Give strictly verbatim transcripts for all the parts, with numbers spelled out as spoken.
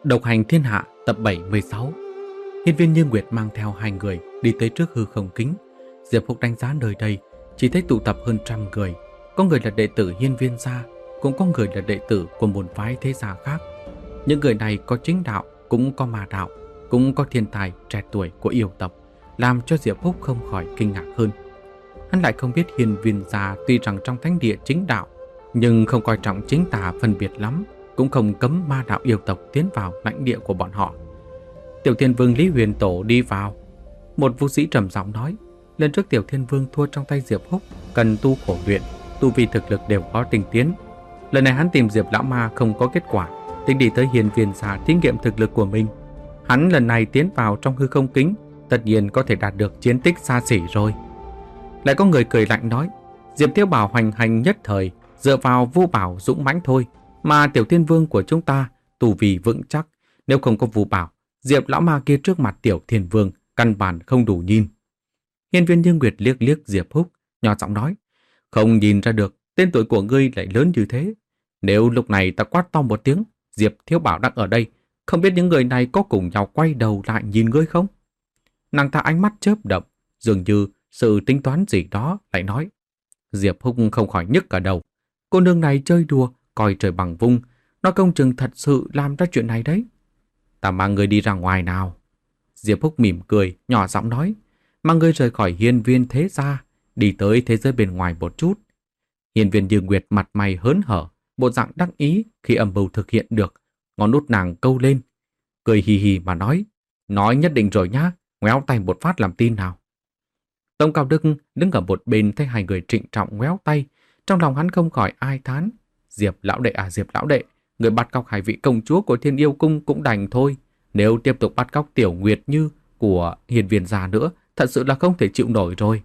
Độc hành thiên hạ tập bảy mươi sáu. Hiên viên Như Nguyệt mang theo hai người đi tới trước hư không kính. Diệp Húc đánh giá nơi đây, chỉ thấy tụ tập hơn trăm người. Có người là đệ tử hiên viên gia, cũng có người là đệ tử của môn phái thế gia khác. Những người này có chính đạo, cũng có ma đạo, cũng có thiên tài trẻ tuổi của yêu tộc, làm cho Diệp Húc không khỏi kinh ngạc hơn. Hắn lại không biết hiên viên gia tuy rằng trong thánh địa chính đạo, nhưng không coi trọng chính tà phân biệt lắm, cũng không cấm ma đạo yêu tộc tiến vào lãnh địa của bọn họ. Tiểu Thiên Vương Lý Huyền Tổ đi vào. Một vũ sĩ trầm giọng nói, lần trước Tiểu Thiên Vương thua trong tay Diệp Húc, cần tu khổ luyện, tu vi thực lực đều có tinh tiến. Lần này hắn tìm Diệp lão ma không có kết quả, tính đi tới hiên viên gia thí nghiệm thực lực của mình. Hắn lần này tiến vào trong hư không kính, tất nhiên có thể đạt được chiến tích xa xỉ rồi. Lại có người cười lạnh nói, Diệp Thiếu Bảo hoành hành nhất thời, dựa vào Vu Bảo dũng mãnh thôi, mà Tiểu Thiên Vương của chúng ta tu vi vững chắc, nếu không có Vu Bảo, Diệp lão ma kia trước mặt Tiểu Thiên Vương căn bản không đủ nhìn. Hiên viên Như Nguyệt liếc liếc Diệp Húc, nhỏ giọng nói, không nhìn ra được tên tuổi của ngươi lại lớn như thế. Nếu lúc này ta quát to một tiếng, Diệp Thiếu Bảo đang ở đây, không biết những người này có cùng nhau quay đầu lại nhìn ngươi không? Nàng ta ánh mắt chớp động, dường như sự tính toán gì đó lại nói. Diệp Húc không khỏi nhức cả đầu. Cô nương này chơi đùa, coi trời bằng vung, nó công chừng thật sự làm ra chuyện này đấy. Ta mang người đi ra ngoài nào. Diệp Húc mỉm cười, nhỏ giọng nói, mang người rời khỏi hiên viên thế gia, đi tới thế giới bên ngoài một chút. Hiên viên Như Nguyệt mặt mày hớn hở, bộ dạng đắc ý khi âm mưu thực hiện được, ngón út nàng câu lên, cười hì hì mà nói, nói nhất định rồi nhá, ngoéo tay một phát làm tin nào. Tông Cao Đức đứng ở một bên thấy hai người trịnh trọng ngoéo tay, trong lòng hắn không khỏi ai thán. Diệp lão đệ à Diệp lão đệ, người bắt cóc hai vị công chúa của Thiên Yêu Cung cũng đành thôi. Nếu tiếp tục bắt cóc Tiểu Nguyệt Như của hiên viên gia nữa, thật sự là không thể chịu nổi rồi.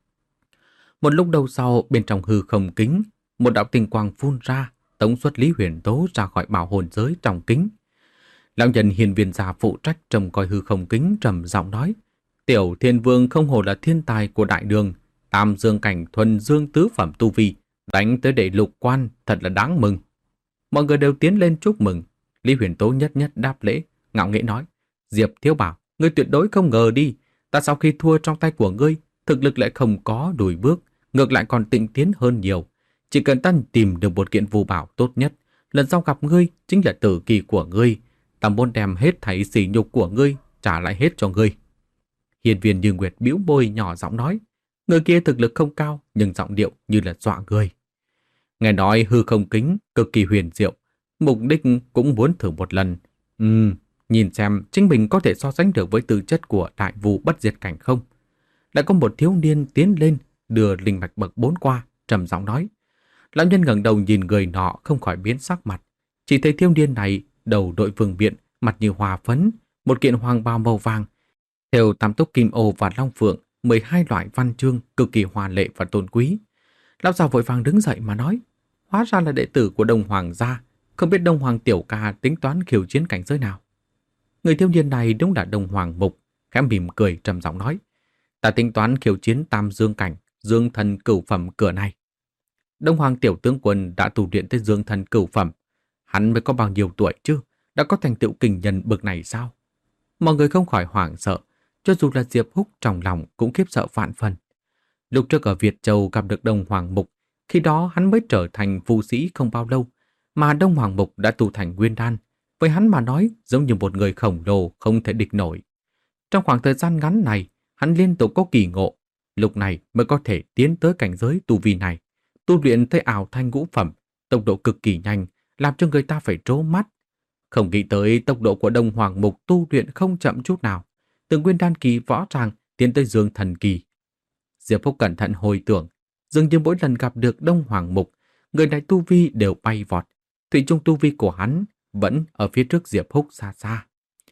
Một lúc đầu sau, bên trong hư không kính, một đạo tinh quang phun ra, tống xuất Lý Huyền Tố ra khỏi bảo hồn giới trong kính. Lão nhân hiên viên gia phụ trách trông coi hư không kính trầm giọng nói, Tiểu Thiên Vương không hổ là thiên tài của đại đường, tam dương cảnh thuần dương tứ phẩm tu vi, đánh tới đệ lục quan, thật là đáng mừng. Mọi người đều tiến lên chúc mừng. Lý Huyền Tố nhất nhất đáp lễ, ngạo nghễ nói, Diệp Thiếu Bảo, ngươi tuyệt đối không ngờ đi, ta sau khi thua trong tay của ngươi, thực lực lại không có lùi bước, ngược lại còn tịnh tiến hơn nhiều. Chỉ cần ta tìm được một kiện Vu Bảo tốt nhất, lần sau gặp ngươi chính là tử kỳ của ngươi, ta muốn đem hết thảy sỉ nhục của ngươi trả lại hết cho ngươi. Hiên viên Như Nguyệt bĩu môi nhỏ giọng nói, người kia thực lực không cao nhưng giọng điệu như là dọa người. Nghe nói hư không kính cực kỳ huyền diệu, mục đích cũng muốn thử một lần. Ừm, nhìn xem chính mình có thể so sánh được với tư chất của đại vu bất diệt cảnh không. Lại có một thiếu niên tiến lên, đưa linh mạch bậc bốn qua, trầm giọng nói. Lão nhân ngẩng đầu nhìn người nọ không khỏi biến sắc mặt. Chỉ thấy thiếu niên này đầu đội vương biện, mặt như hòa phấn, một kiện hoàng bào màu vàng, theo tam túc kim ô và long phượng, mười hai loại văn chương cực kỳ hòa lệ và tôn quý. Lão già vội vàng đứng dậy mà nói, hóa ra là đệ tử của Đông Hoàng gia, không biết Đông Hoàng tiểu ca tính toán khiêu chiến cảnh giới nào. Người thiếu niên này đúng là Đông Hoàng Mục, khẽ mỉm cười trầm giọng nói, ta tính toán khiêu chiến tam dương cảnh, dương thần cửu phẩm cửa này. Đông Hoàng tiểu tướng quân đã tu luyện tới dương thần cửu phẩm, hắn mới có bao nhiêu tuổi chứ, đã có thành tựu kình nhân bậc này sao? Mọi người không khỏi hoảng sợ, cho dù là Diệp Húc trong lòng cũng khiếp sợ vạn phần. Lúc trước ở Việt Châu gặp được Đông Hoàng Mục, khi đó hắn mới trở thành phù sĩ không bao lâu, mà Đông Hoàng Mục đã tu thành nguyên đan, với hắn mà nói giống như một người khổng lồ không thể địch nổi. Trong khoảng thời gian ngắn này, hắn liên tục có kỳ ngộ, lúc này mới có thể tiến tới cảnh giới tu vi này, tu luyện tới ảo thanh ngũ phẩm, tốc độ cực kỳ nhanh, làm cho người ta phải trố mắt. Không nghĩ tới tốc độ của Đông Hoàng Mục tu luyện không chậm chút nào, từ nguyên đan kỳ võ tràng tiến tới dương thần kỳ. Diệp Húc cẩn thận hồi tưởng, dường như mỗi lần gặp được Đông Hoàng Mục, người này tu vi đều bay vọt, thủy chung tu vi của hắn vẫn ở phía trước Diệp Húc xa xa.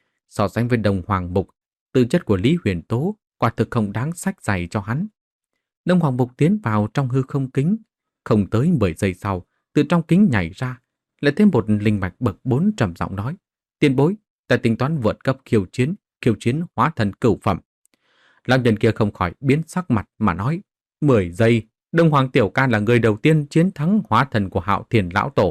So sánh với Đông Hoàng Mục, tư chất của Lý Huyền Tố quả thực không đáng sách giày cho hắn. Đông Hoàng Mục tiến vào trong hư không kính, không tới mười giây sau, từ trong kính nhảy ra, lại thêm một linh mạch bậc bốn trầm giọng nói, tiền bối, ta tính toán vượt cấp khiêu chiến, khiêu chiến hóa thần cửu phẩm. Lão nhân kia không khỏi biến sắc mặt mà nói, mười giây, Đông Hoàng tiểu ca là người đầu tiên chiến thắng hóa thần của Hạo Thiên lão tổ,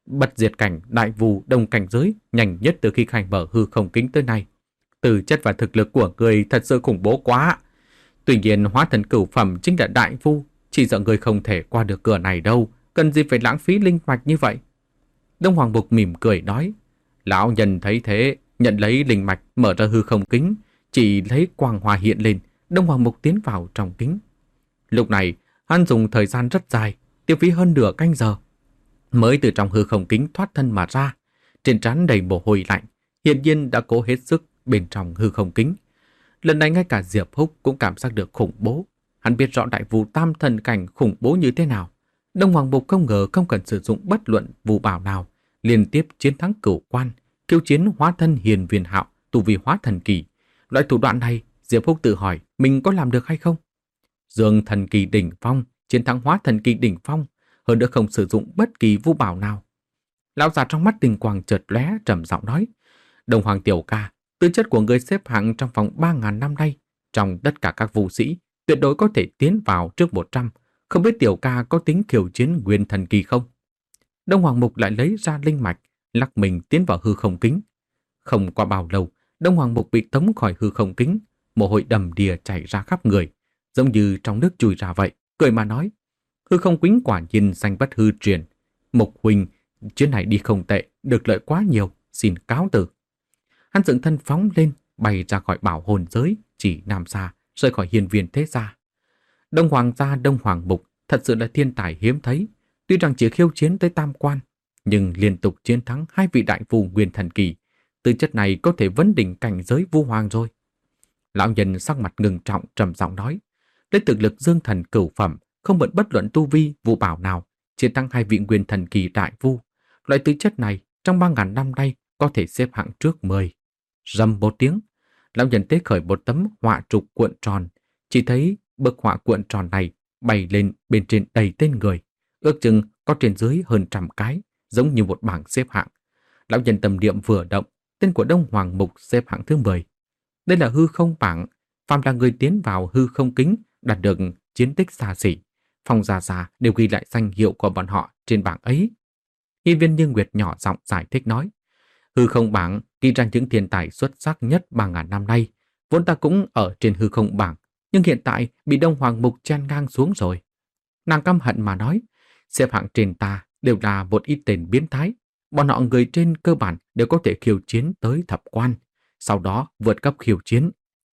Bật diệt cảnh đại vù đồng cảnh giới nhanh nhất từ khi khai mở hư không kính tới nay. Từ chất và thực lực của người thật sự khủng bố quá. Tuy nhiên hóa thần cửu phẩm chính là đại vu, chỉ sợ người không thể qua được cửa này đâu, cần gì phải lãng phí linh mạch như vậy. Đông Hoàng Mục mỉm cười nói, lão nhân thấy thế, nhận lấy linh mạch mở ra hư không kính, chỉ lấy quang hoa hiện lên, Đông Hoàng Mục tiến vào trong kính. Lúc này, hắn dùng thời gian rất dài, tiêu phí hơn nửa canh giờ, mới từ trong hư không kính thoát thân mà ra, trên trán đầy mồ hôi lạnh, hiển nhiên đã cố hết sức bên trong hư không kính. Lần này ngay cả Diệp Húc cũng cảm giác được khủng bố. Hắn biết rõ đại vu tam thần cảnh khủng bố như thế nào. Đông Hoàng Mục không ngờ không cần sử dụng bất luận vu bảo nào, liên tiếp chiến thắng cửu quan, khiêu chiến hóa thân hiền viền hạo, tu vi hóa thần kỳ. Loại thủ đoạn này, Diệp Húc tự hỏi mình có làm được hay không? Dương thần kỳ đỉnh phong, chiến thắng hóa thần kỳ đỉnh phong, hơn nữa không sử dụng bất kỳ vu bảo nào. Lão già trong mắt tình quang chợt lóe, trầm giọng nói: Đông Hoàng tiểu ca, tư chất của người xếp hạng trong vòng ba ngàn năm nay, trong tất cả các vũ sĩ, tuyệt đối có thể tiến vào trước một trăm. Không biết tiểu ca có tính khiêu chiến nguyên thần kỳ không? Đông Hoàng Mục lại lấy ra linh mạch, lắc mình tiến vào hư không kính. Không qua bao lâu, Đông Hoàng Mục bị tống khỏi hư không kính, mồ hôi đầm đìa chảy ra khắp người, giống như trong nước chui ra vậy, cười mà nói: hư không kính quả nhiên danh bất hư truyền. Mục huynh, chuyến này đi không tệ, được lợi quá nhiều, xin cáo từ. Hắn dựng thân phóng lên, bay ra khỏi bảo hồn giới, chỉ nam xa, rời khỏi hiên viên thế gia. Đông Hoàng gia Đông Hoàng Mục thật sự là thiên tài hiếm thấy, tuy rằng chỉ khiêu chiến tới tam quan, nhưng liên tục chiến thắng hai vị đại vu nguyên thần kỳ, tư chất này có thể vấn đỉnh cảnh giới vu hoàng rồi. Lão nhân sắc mặt ngưng trọng trầm giọng nói, lấy thực lực dương thần cửu phẩm, không bận bất luận tu vi vu bảo nào, chiến thắng hai vị nguyên thần kỳ đại vu, loại tư chất này trong ba ngàn năm nay có thể xếp hạng trước mười. Rầm một tiếng, lão nhân tế khởi một tấm họa trục cuộn tròn, chỉ thấy bức họa cuộn tròn này bay lên bên trên đầy tên người, ước chừng có trên dưới hơn trăm cái, giống như một bảng xếp hạng. Lão nhân tâm niệm vừa động, tên của Đông Hoàng Mục xếp hạng thứ mười. Đây là hư không bảng, phàm là người tiến vào hư không kính đạt được chiến tích xa xỉ, Phong gia gia đều ghi lại danh hiệu của bọn họ trên bảng ấy. Hiên viên Như Nguyệt nhỏ giọng giải thích nói, hư không bảng ghi ra những thiên tài xuất sắc nhất ba ngàn năm nay, vốn ta cũng ở trên hư không bảng, nhưng hiện tại bị Đông Hoàng Mục chen ngang xuống rồi. Nàng căm hận mà nói, xếp hạng trên ta đều là một ít tên biến thái, bọn họ người trên cơ bản đều có thể khiêu chiến tới thập quan, sau đó vượt cấp khiêu chiến.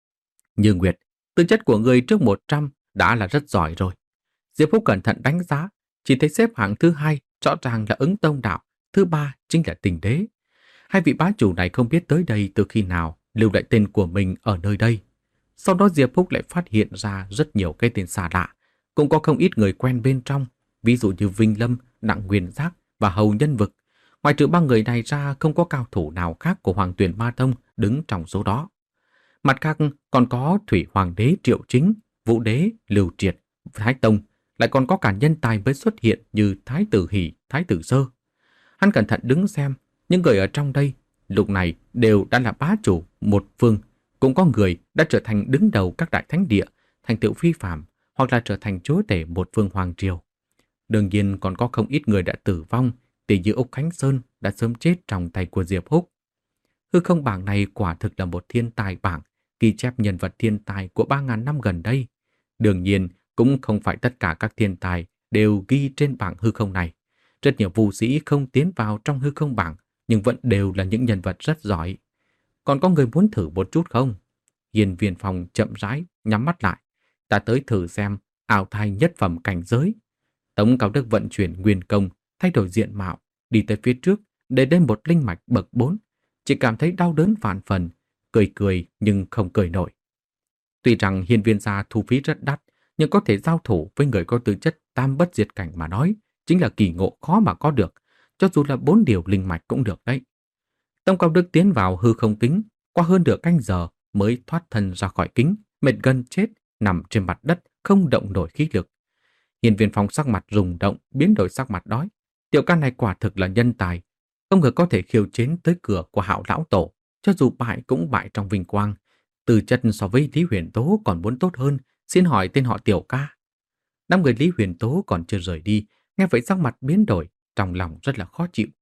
Như Nguyệt, tư chất của người trước một trăm đã là rất giỏi rồi. Diệp Húc cẩn thận đánh giá, chỉ thấy xếp hạng thứ hai rõ ràng là Ứng Tông Đạo, thứ ba chính là Tình Đế. Hai vị bá chủ này không biết tới đây từ khi nào lưu lại tên của mình ở nơi đây. Sau đó Diệp Húc lại phát hiện ra rất nhiều cái tên xa lạ, cũng có không ít người quen bên trong, ví dụ như Vinh Lâm, Đặng Nguyên Giác và Hầu Nhân Vực. Ngoài trừ ba người này ra, không có cao thủ nào khác của Hoàng Tuyền Ma Tông đứng trong số đó. Mặt khác còn có Thủy Hoàng đế Triệu Chính, Vũ đế Lưu Triệt, Thái Tông, lại còn có cả nhân tài mới xuất hiện như Thái tử Hỷ, Thái tử Sơ. Hắn cẩn thận đứng xem, những người ở trong đây lúc này đều đã là bá chủ một phương, cũng có người đã trở thành đứng đầu các đại thánh địa, thành tựu phi phàm, hoặc là trở thành chúa tể một phương hoàng triều. Đương nhiên còn có không ít người đã tử vong, tỷ như Úc Khánh Sơn đã sớm chết trong tay của Diệp Húc. Hư không bảng này quả thực là một thiên tài bảng, ghi chép nhân vật thiên tài của ba ngàn năm gần đây. Đương nhiên cũng không phải tất cả các thiên tài đều ghi trên bảng hư không này. Rất nhiều vũ sĩ không tiến vào trong hư không bảng, nhưng vẫn đều là những nhân vật rất giỏi. Còn có người muốn thử một chút không? Hiên viên Phong chậm rãi nhắm mắt lại. Ta tới thử xem ảo thai nhất phẩm cảnh giới. Tống Cao Đức vận chuyển nguyên công, thay đổi diện mạo, đi tới phía trước để đến một linh mạch bậc bốn. Chỉ cảm thấy đau đớn vạn phần, cười cười nhưng không cười nổi. Tuy rằng hiên viên gia thu phí rất đắt, nhưng có thể giao thủ với người có tư chất tam bất diệt cảnh mà nói, chính là kỳ ngộ khó mà có được, cho dù là bốn điều linh mạch cũng được đấy. Tông Cao Đức tiến vào hư không kính, qua hơn nửa canh giờ mới thoát thân ra khỏi kính, mệt gần chết, nằm trên mặt đất, không động nổi khí lực. Hiên viên Phong sắc mặt rùng động, biến đổi sắc mặt nói, tiểu ca này quả thực là nhân tài, không ngờ có thể khiêu chiến tới cửa của Hạo lão tổ, cho dù bại cũng bại trong vinh quang. Từ chất so với Lý Huyền Tố còn muốn tốt hơn, xin hỏi tên họ tiểu ca. Năm người Lý Huyền Tố còn chưa rời đi, nghe vậy sắc mặt biến đổi, trong lòng rất là khó chịu,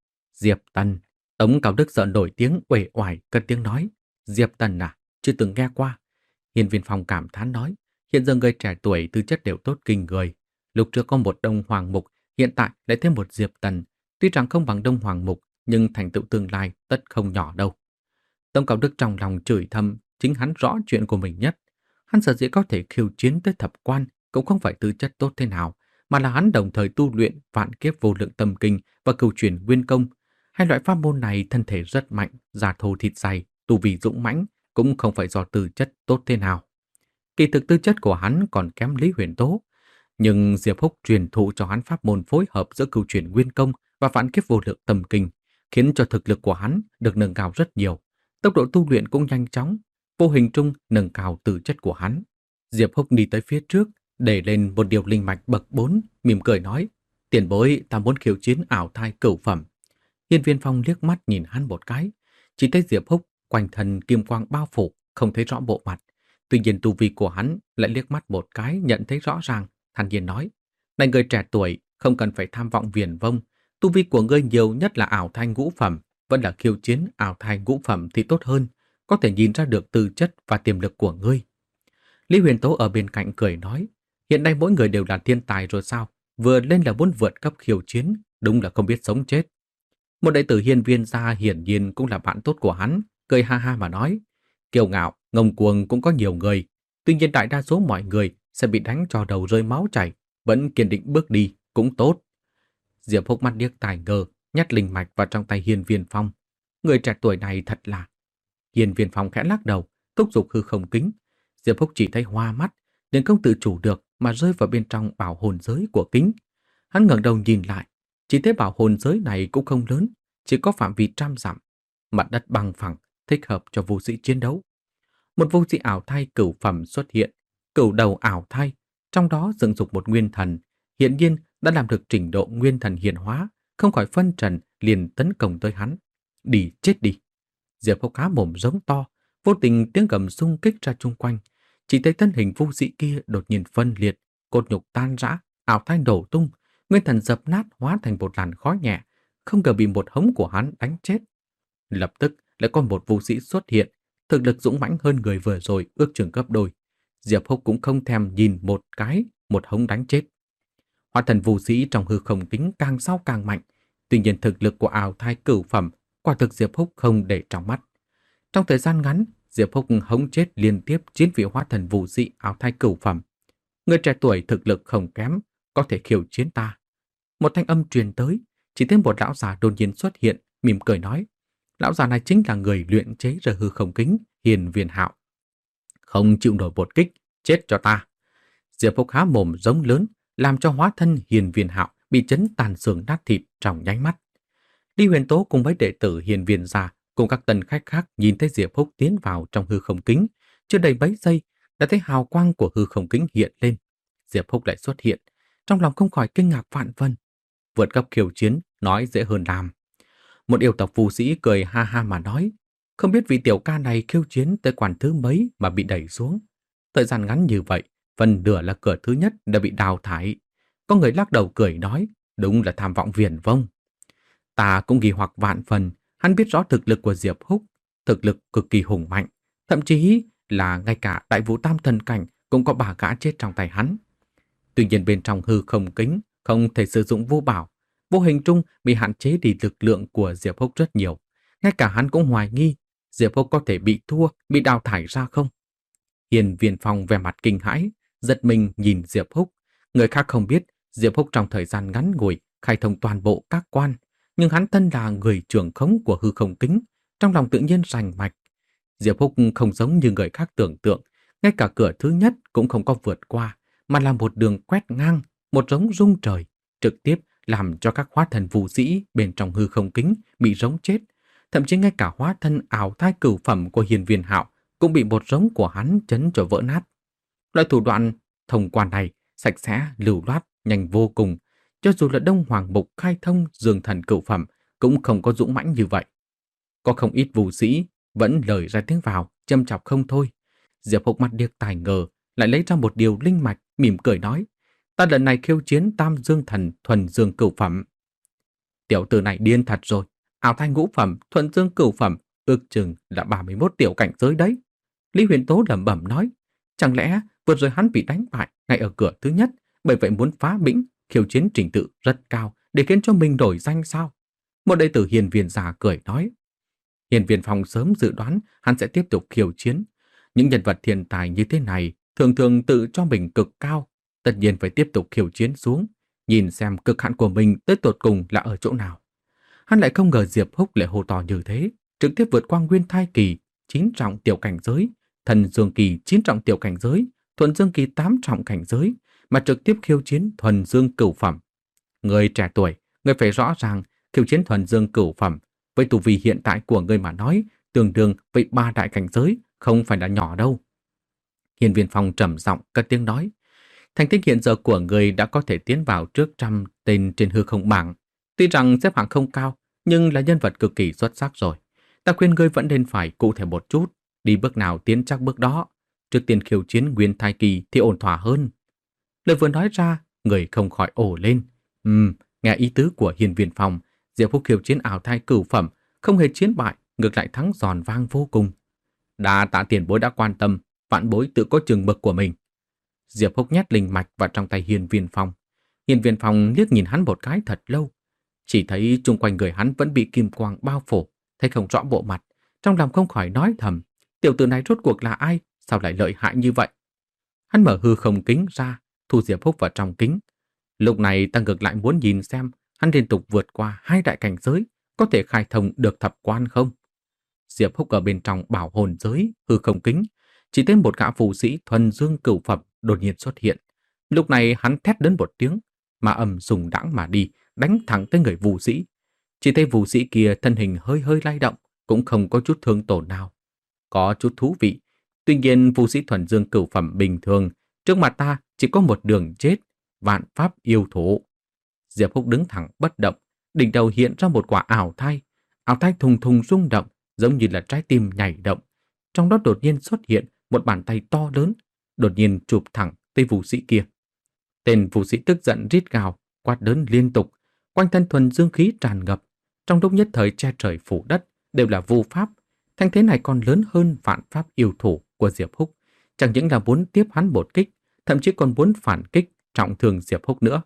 Diệp Tần. Tống Cao Đức sợ nổi tiếng uể oải cất tiếng nói. Diệp Tần à, chưa từng nghe qua. Hiên Viên Phong cảm thán nói, hiện giờ người trẻ tuổi tư chất đều tốt kinh người. Lúc trước có một Đông Hoàng Mục, hiện tại lại thêm một Diệp Tần. Tuy rằng không bằng Đông Hoàng Mục, nhưng thành tựu tương lai tất không nhỏ đâu. Tống Cao Đức trong lòng chửi thầm, chính hắn rõ chuyện của mình nhất. Hắn sở dĩ có thể khiêu chiến tới thập quan cũng không phải tư chất tốt thế nào, mà là hắn đồng thời tu luyện vạn kiếp vô lượng tâm kinh và cửu truyền nguyên công. Hai loại pháp môn này thân thể rất mạnh, da thô thịt dày, tu vi dũng mãnh, cũng không phải do tư chất tốt thế nào. Kỳ thực tư chất của hắn còn kém Lý Huyền Tố, nhưng Diệp Húc truyền thụ cho hắn pháp môn phối hợp giữa cửu truyền nguyên công và vạn kiếp vô lượng tâm kinh, khiến cho thực lực của hắn được nâng cao rất nhiều. Tốc độ tu luyện cũng nhanh chóng, vô hình trung nâng cao tư chất của hắn. Diệp Húc đi tới phía trước, để lên một điều linh mạch bậc bốn, mỉm cười nói, tiền bối ta muốn khiêu chiến ảo thai cửu phẩm. Hiên Viên Phong liếc mắt nhìn hắn một cái, chỉ thấy Diệp Húc quanh thân kim quang bao phủ, không thấy rõ bộ mặt. Tuy nhiên tu vi của hắn lại liếc mắt một cái nhận thấy rõ ràng, thản nhiên nói, này người trẻ tuổi, không cần phải tham vọng viển vông, tu vi của ngươi nhiều nhất là ảo thai ngũ phẩm, vẫn là khiêu chiến ảo thai ngũ phẩm thì tốt hơn, có thể nhìn ra được tư chất và tiềm lực của ngươi. Lý Huyền Tố ở bên cạnh cười nói, hiện nay mỗi người đều là thiên tài rồi sao, vừa lên là muốn vượt cấp khiêu chiến, đúng là không biết sống chết. Một đệ tử Hiên Viên gia hiển nhiên cũng là bạn tốt của hắn, cười ha ha mà nói, kiêu ngạo, ngông cuồng cũng có nhiều người, tuy nhiên đại đa số mọi người sẽ bị đánh cho đầu rơi máu chảy, vẫn kiên định bước đi, cũng tốt. Diệp Húc mắt điếc tai ngơ, nhét linh mạch vào trong tay Hiên Viên Phong. Người trẻ tuổi này thật là... Hiên Viên Phong khẽ lắc đầu, thúc giục hư không kính. Diệp Húc chỉ thấy hoa mắt, nhưng không tự chủ được mà rơi vào bên trong bảo hồn giới của kính. Hắn ngẩng đầu nhìn lại, chỉ thấy bảo hồn giới này cũng không lớn, chỉ có phạm vi trăm dặm. Mặt đất bằng phẳng, thích hợp cho vũ sĩ chiến đấu. Một vũ sĩ ảo thai cửu phẩm xuất hiện, cửu đầu ảo thai, trong đó dựng dục một nguyên thần, hiện nhiên đã làm được trình độ nguyên thần hiện hóa, không khỏi phân trần liền tấn công tới hắn. Đi chết đi! Diệp Húc há mồm giống to, vô tình tiếng gầm xung kích ra chung quanh, chỉ thấy thân hình vũ sĩ kia đột nhiên phân liệt, cốt nhục tan rã, ảo thai đổ tung, nguyên thần dập nát hóa thành một làn khói nhẹ, không ngờ bị một hống của hắn đánh chết. Lập tức lại có một vũ sĩ xuất hiện, thực lực dũng mãnh hơn người vừa rồi ước chừng gấp đôi. Diệp Húc cũng không thèm nhìn một cái, một hống đánh chết. Hóa thần vũ sĩ trong hư không kính càng sau càng mạnh, tuy nhiên thực lực của ảo thai cửu phẩm quả thực Diệp Húc không để trong mắt. Trong thời gian ngắn, Diệp Húc hống chết liên tiếp chín vị hóa thần vũ sĩ ảo thai cửu phẩm. Người trẻ tuổi thực lực không kém, có thể khiêu chiến ta. Một thanh âm truyền tới, chỉ thấy một lão già đột nhiên xuất hiện, mỉm cười nói. Lão già này chính là người luyện chế ra hư không kính, Hiên Viên Hạo. Không chịu nổi một kích, chết cho ta. Diệp Húc há mồm giống lớn, làm cho hóa thân Hiên Viên Hạo bị chấn tàn xương nát thịt trong nháy mắt. Lý Huyền Tố cùng với đệ tử Hiên Viên gia cùng các tân khách khác nhìn thấy Diệp Húc tiến vào trong hư không kính, chưa đầy mấy giây đã thấy hào quang của hư không kính hiện lên. Diệp Húc lại xuất hiện, trong lòng không khỏi kinh ngạc vạn vân. Vượt cấp khiêu chiến nói dễ hơn làm. Một yêu tộc phù sĩ cười ha ha mà nói, không biết vị tiểu ca này khiêu chiến tới quan thứ mấy mà bị đẩy xuống. Thời gian ngắn như vậy, phần nửa là cửa thứ nhất đã bị đào thải. Có người lắc đầu cười nói, đúng là tham vọng viển vông. Ta cũng nghi hoặc vạn phần, hắn biết rõ thực lực của Diệp Húc, thực lực cực kỳ hùng mạnh, thậm chí là ngay cả đại vũ tam thần cảnh cũng có bà gã chết trong tay hắn. Tuy nhiên bên trong hư không kính không thể sử dụng vô bảo, vô hình trung bị hạn chế đi lực lượng của Diệp Húc rất nhiều. Ngay cả hắn cũng hoài nghi Diệp Húc có thể bị thua, bị đào thải ra không. Hiên Viên Phong vẻ mặt kinh hãi, giật mình nhìn Diệp Húc. Người khác không biết Diệp Húc trong thời gian ngắn ngủi khai thông toàn bộ các quan, nhưng hắn thân là người trưởng khống của hư không kính, trong lòng tự nhiên rành mạch. Diệp Húc không giống như người khác tưởng tượng, ngay cả cửa thứ nhất cũng không có vượt qua, mà là một đường quét ngang, một rống rung trời, trực tiếp làm cho các hóa thần vũ sĩ bên trong hư không kính bị rống chết. Thậm chí ngay cả hóa thân ảo thai cửu phẩm của Hiên Viên Hạo cũng bị một rống của hắn chấn cho vỡ nát. Loại thủ đoạn thông quan này sạch sẽ, lưu loát, nhanh vô cùng. Cho dù là Đông Hoàng Mục khai thông dương thần cửu phẩm cũng không có dũng mãnh như vậy. Có không ít vũ sĩ vẫn lời ra tiếng vào, châm chọc không thôi. Diệp Húc mắt điếc tai ngờ, lại lấy ra một điều linh mạch, mỉm cười nói, ta lần này khiêu chiến tam dương thần thuần dương cửu phẩm. Tiểu tử này điên thật rồi, ảo thai ngũ phẩm, thuần dương cửu phẩm, ước chừng là ba mươi mốt tiểu cảnh giới đấy. Lý Huyền Tố lẩm bẩm nói, chẳng lẽ vừa rồi hắn bị đánh bại ngay ở cửa thứ nhất, bởi vậy muốn phá bĩnh, khiêu chiến trình tự rất cao để khiến cho mình đổi danh sao? Một đệ tử Hiên Viên già cười nói. Hiên Viên Phong sớm dự đoán hắn sẽ tiếp tục khiêu chiến. Những nhân vật thiên tài như thế này thường thường tự cho mình cực cao, tất nhiên phải tiếp tục khiêu chiến xuống, nhìn xem cực hạn của mình tới tột cùng là ở chỗ nào. Hắn lại không ngờ Diệp Húc lại hô to như thế, trực tiếp vượt qua Nguyên Thai Kỳ, chín trọng tiểu cảnh giới, Thần Dương Kỳ chín trọng tiểu cảnh giới, Thuần Dương Kỳ tám trọng cảnh giới, mà trực tiếp khiêu chiến Thuần Dương cửu phẩm. Người trẻ tuổi, người phải rõ ràng khiêu chiến Thuần Dương cửu phẩm với tu vi hiện tại của người mà nói, tương đương với ba đại cảnh giới, không phải là nhỏ đâu. Hiên Viên Phong trầm giọng cất tiếng nói, thành tích hiện giờ của người đã có thể tiến vào trước trăm tên trên hư không bảng. Tuy rằng xếp hạng không cao, nhưng là nhân vật cực kỳ xuất sắc rồi. Ta khuyên ngươi vẫn nên phải cụ thể một chút, đi bước nào tiến chắc bước đó. Trước tiên khiêu chiến Nguyên Thai Kỳ thì ổn thỏa hơn. Lời vừa nói ra, người không khỏi ồ lên. Ừm, nghe ý tứ của Hiên Viên Phong, Diệp Húc khiêu chiến ảo thai cửu phẩm, không hề chiến bại, ngược lại thắng giòn vang vô cùng. Đa tạ tiền bối đã quan tâm, vạn bối tự có chừng mực của mình. Diệp Húc nhét linh mạch vào trong tay Hiên Viên Phong. Hiên Viên Phong liếc nhìn hắn một cái thật lâu, chỉ thấy chung quanh người hắn vẫn bị kim quang bao phủ, thấy không rõ bộ mặt, trong lòng không khỏi nói thầm, tiểu tử này rốt cuộc là ai, sao lại lợi hại như vậy? Hắn mở hư không kính ra, thu Diệp Húc vào trong kính. Lúc này ta ngược lại muốn nhìn xem hắn liên tục vượt qua hai đại cảnh giới, có thể khai thông được thập quan không? Diệp Húc ở bên trong bảo hồn giới, hư không kính, chỉ thấy một gã phù sĩ thuần dương cửu phẩm đột nhiên xuất hiện. Lúc này hắn thét đến một tiếng, mà ầm dùng đãng mà đi, đánh thẳng tới người phù sĩ. Chỉ thấy phù sĩ kia thân hình hơi hơi lay động, cũng không có chút thương tổn nào. Có chút thú vị. Tuy nhiên phù sĩ thuần dương cửu phẩm bình thường, trước mặt ta chỉ có một đường chết, vạn pháp yêu thủ. Diệp Húc đứng thẳng bất động, đỉnh đầu hiện ra một quả ảo thai. Ảo thai thùng thùng rung động, giống như là trái tim nhảy động. Trong đó đột nhiên xuất hiện một bàn tay to lớn, đột nhiên chụp thẳng tới phù sĩ kia. Tên phù sĩ tức giận rít gào, quát lớn liên tục, quanh thân thuần dương khí tràn ngập, trong lúc nhất thời che trời phủ đất đều là vu pháp. Thanh thế này còn lớn hơn vạn pháp yêu thủ của Diệp Húc, chẳng những là muốn tiếp hắn một kích, thậm chí còn muốn phản kích trọng thương Diệp Húc nữa.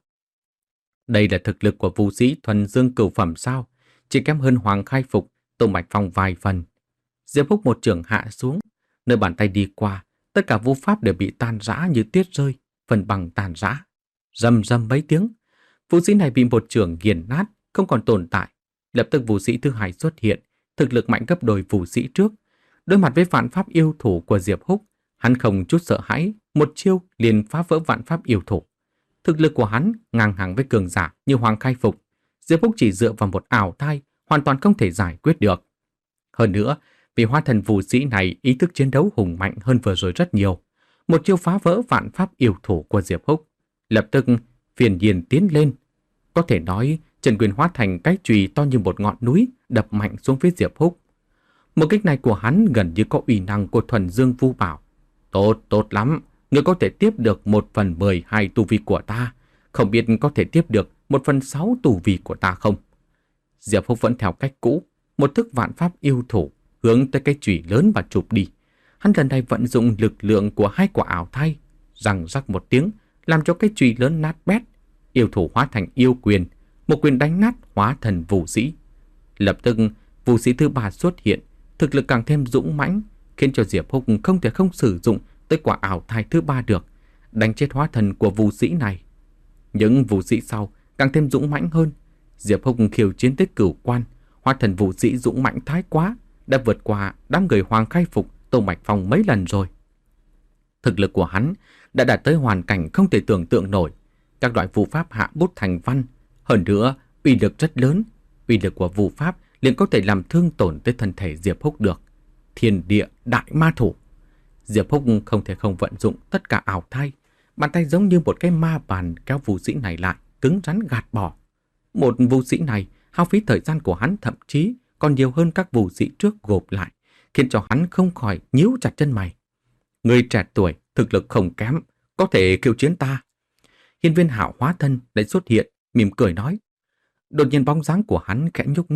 Đây là thực lực của phù sĩ thuần dương cửu phẩm sao? Chỉ kém hơn Hoàng Khai Phục, Tô Mạch Phong vài phần. Diệp Húc một trường hạ xuống, nơi bàn tay đi qua, tất cả vu pháp đều bị tan rã như tuyết rơi, phần bằng tàn rã. Rầm rầm mấy tiếng, vũ sĩ này bị một trường nghiền nát, không còn tồn tại. Lập tức vũ sĩ thứ hai xuất hiện, thực lực mạnh gấp đôi vũ sĩ trước. Đối mặt với vạn pháp yêu thủ của Diệp Húc, hắn không chút sợ hãi, một chiêu liền phá vỡ vạn pháp yêu thủ. Thực lực của hắn ngang hàng với cường giả như Hoàng Khai Phục. Diệp Húc chỉ dựa vào một ảo thai, hoàn toàn không thể giải quyết được. Hơn nữa, vì hóa thần vũ sĩ này ý thức chiến đấu hùng mạnh hơn vừa rồi rất nhiều. Một chiêu phá vỡ vạn pháp yêu thủ của Diệp Húc. Lập tức phiền nhiên tiến lên. Có thể nói Trần Quyền hóa thành cái chùy to như một ngọn núi đập mạnh xuống phía Diệp Húc. Một kích này của hắn gần như có uy năng của thuần dương vu bảo. Tốt, tốt lắm. Ngươi có thể tiếp được một phần mười hai tu vi của ta. Không biết có thể tiếp được một phần sáu tu vi của ta không? Diệp Húc vẫn theo cách cũ. Một thức vạn pháp yêu thủ hướng tới cái chùy lớn và chụp đi. Hắn lần này vận dụng lực lượng của hai quả ảo thai, răng rắc một tiếng, làm cho cái chùy lớn nát bét. Yêu thủ hóa thành yêu quyền, một quyền đánh nát hóa thần vũ sĩ. Lập tức vũ sĩ thứ ba xuất hiện, thực lực càng thêm dũng mãnh, khiến cho Diệp Húc không thể không sử dụng tới quả ảo thai thứ ba được, đánh chết hóa thần của vũ sĩ này. Những vũ sĩ sau càng thêm dũng mãnh hơn. Diệp Húc khiêu chiến tới cửu quan, hóa thần vũ sĩ dũng mãnh thái quá, đã vượt qua đám người Hoàng Khai Phục, Tô Mạch Phong mấy lần rồi. Thực lực của hắn đã đạt tới hoàn cảnh không thể tưởng tượng nổi. Các loại phù pháp hạ bút thành văn, hơn nữa uy lực rất lớn. Uy lực của phù pháp liền có thể làm thương tổn tới thân thể Diệp Húc được. Thiên địa đại ma thủ. Diệp Húc không thể không vận dụng tất cả ảo thai. Bàn tay giống như một cái ma bàn kéo vũ sĩ này lại, cứng rắn gạt bỏ. Một vũ sĩ này hao phí thời gian của hắn thậm chí còn nhiều hơn các vũ sĩ trước gộp lại, khiến cho hắn không khỏi nhíu chặt chân mày. Người trẻ tuổi, thực lực không kém, có thể khiêu chiến ta. Hiên Viên Hạo hóa thân lại xuất hiện, mỉm cười nói. Đột nhiên bóng dáng của hắn khẽ nhúc nhích,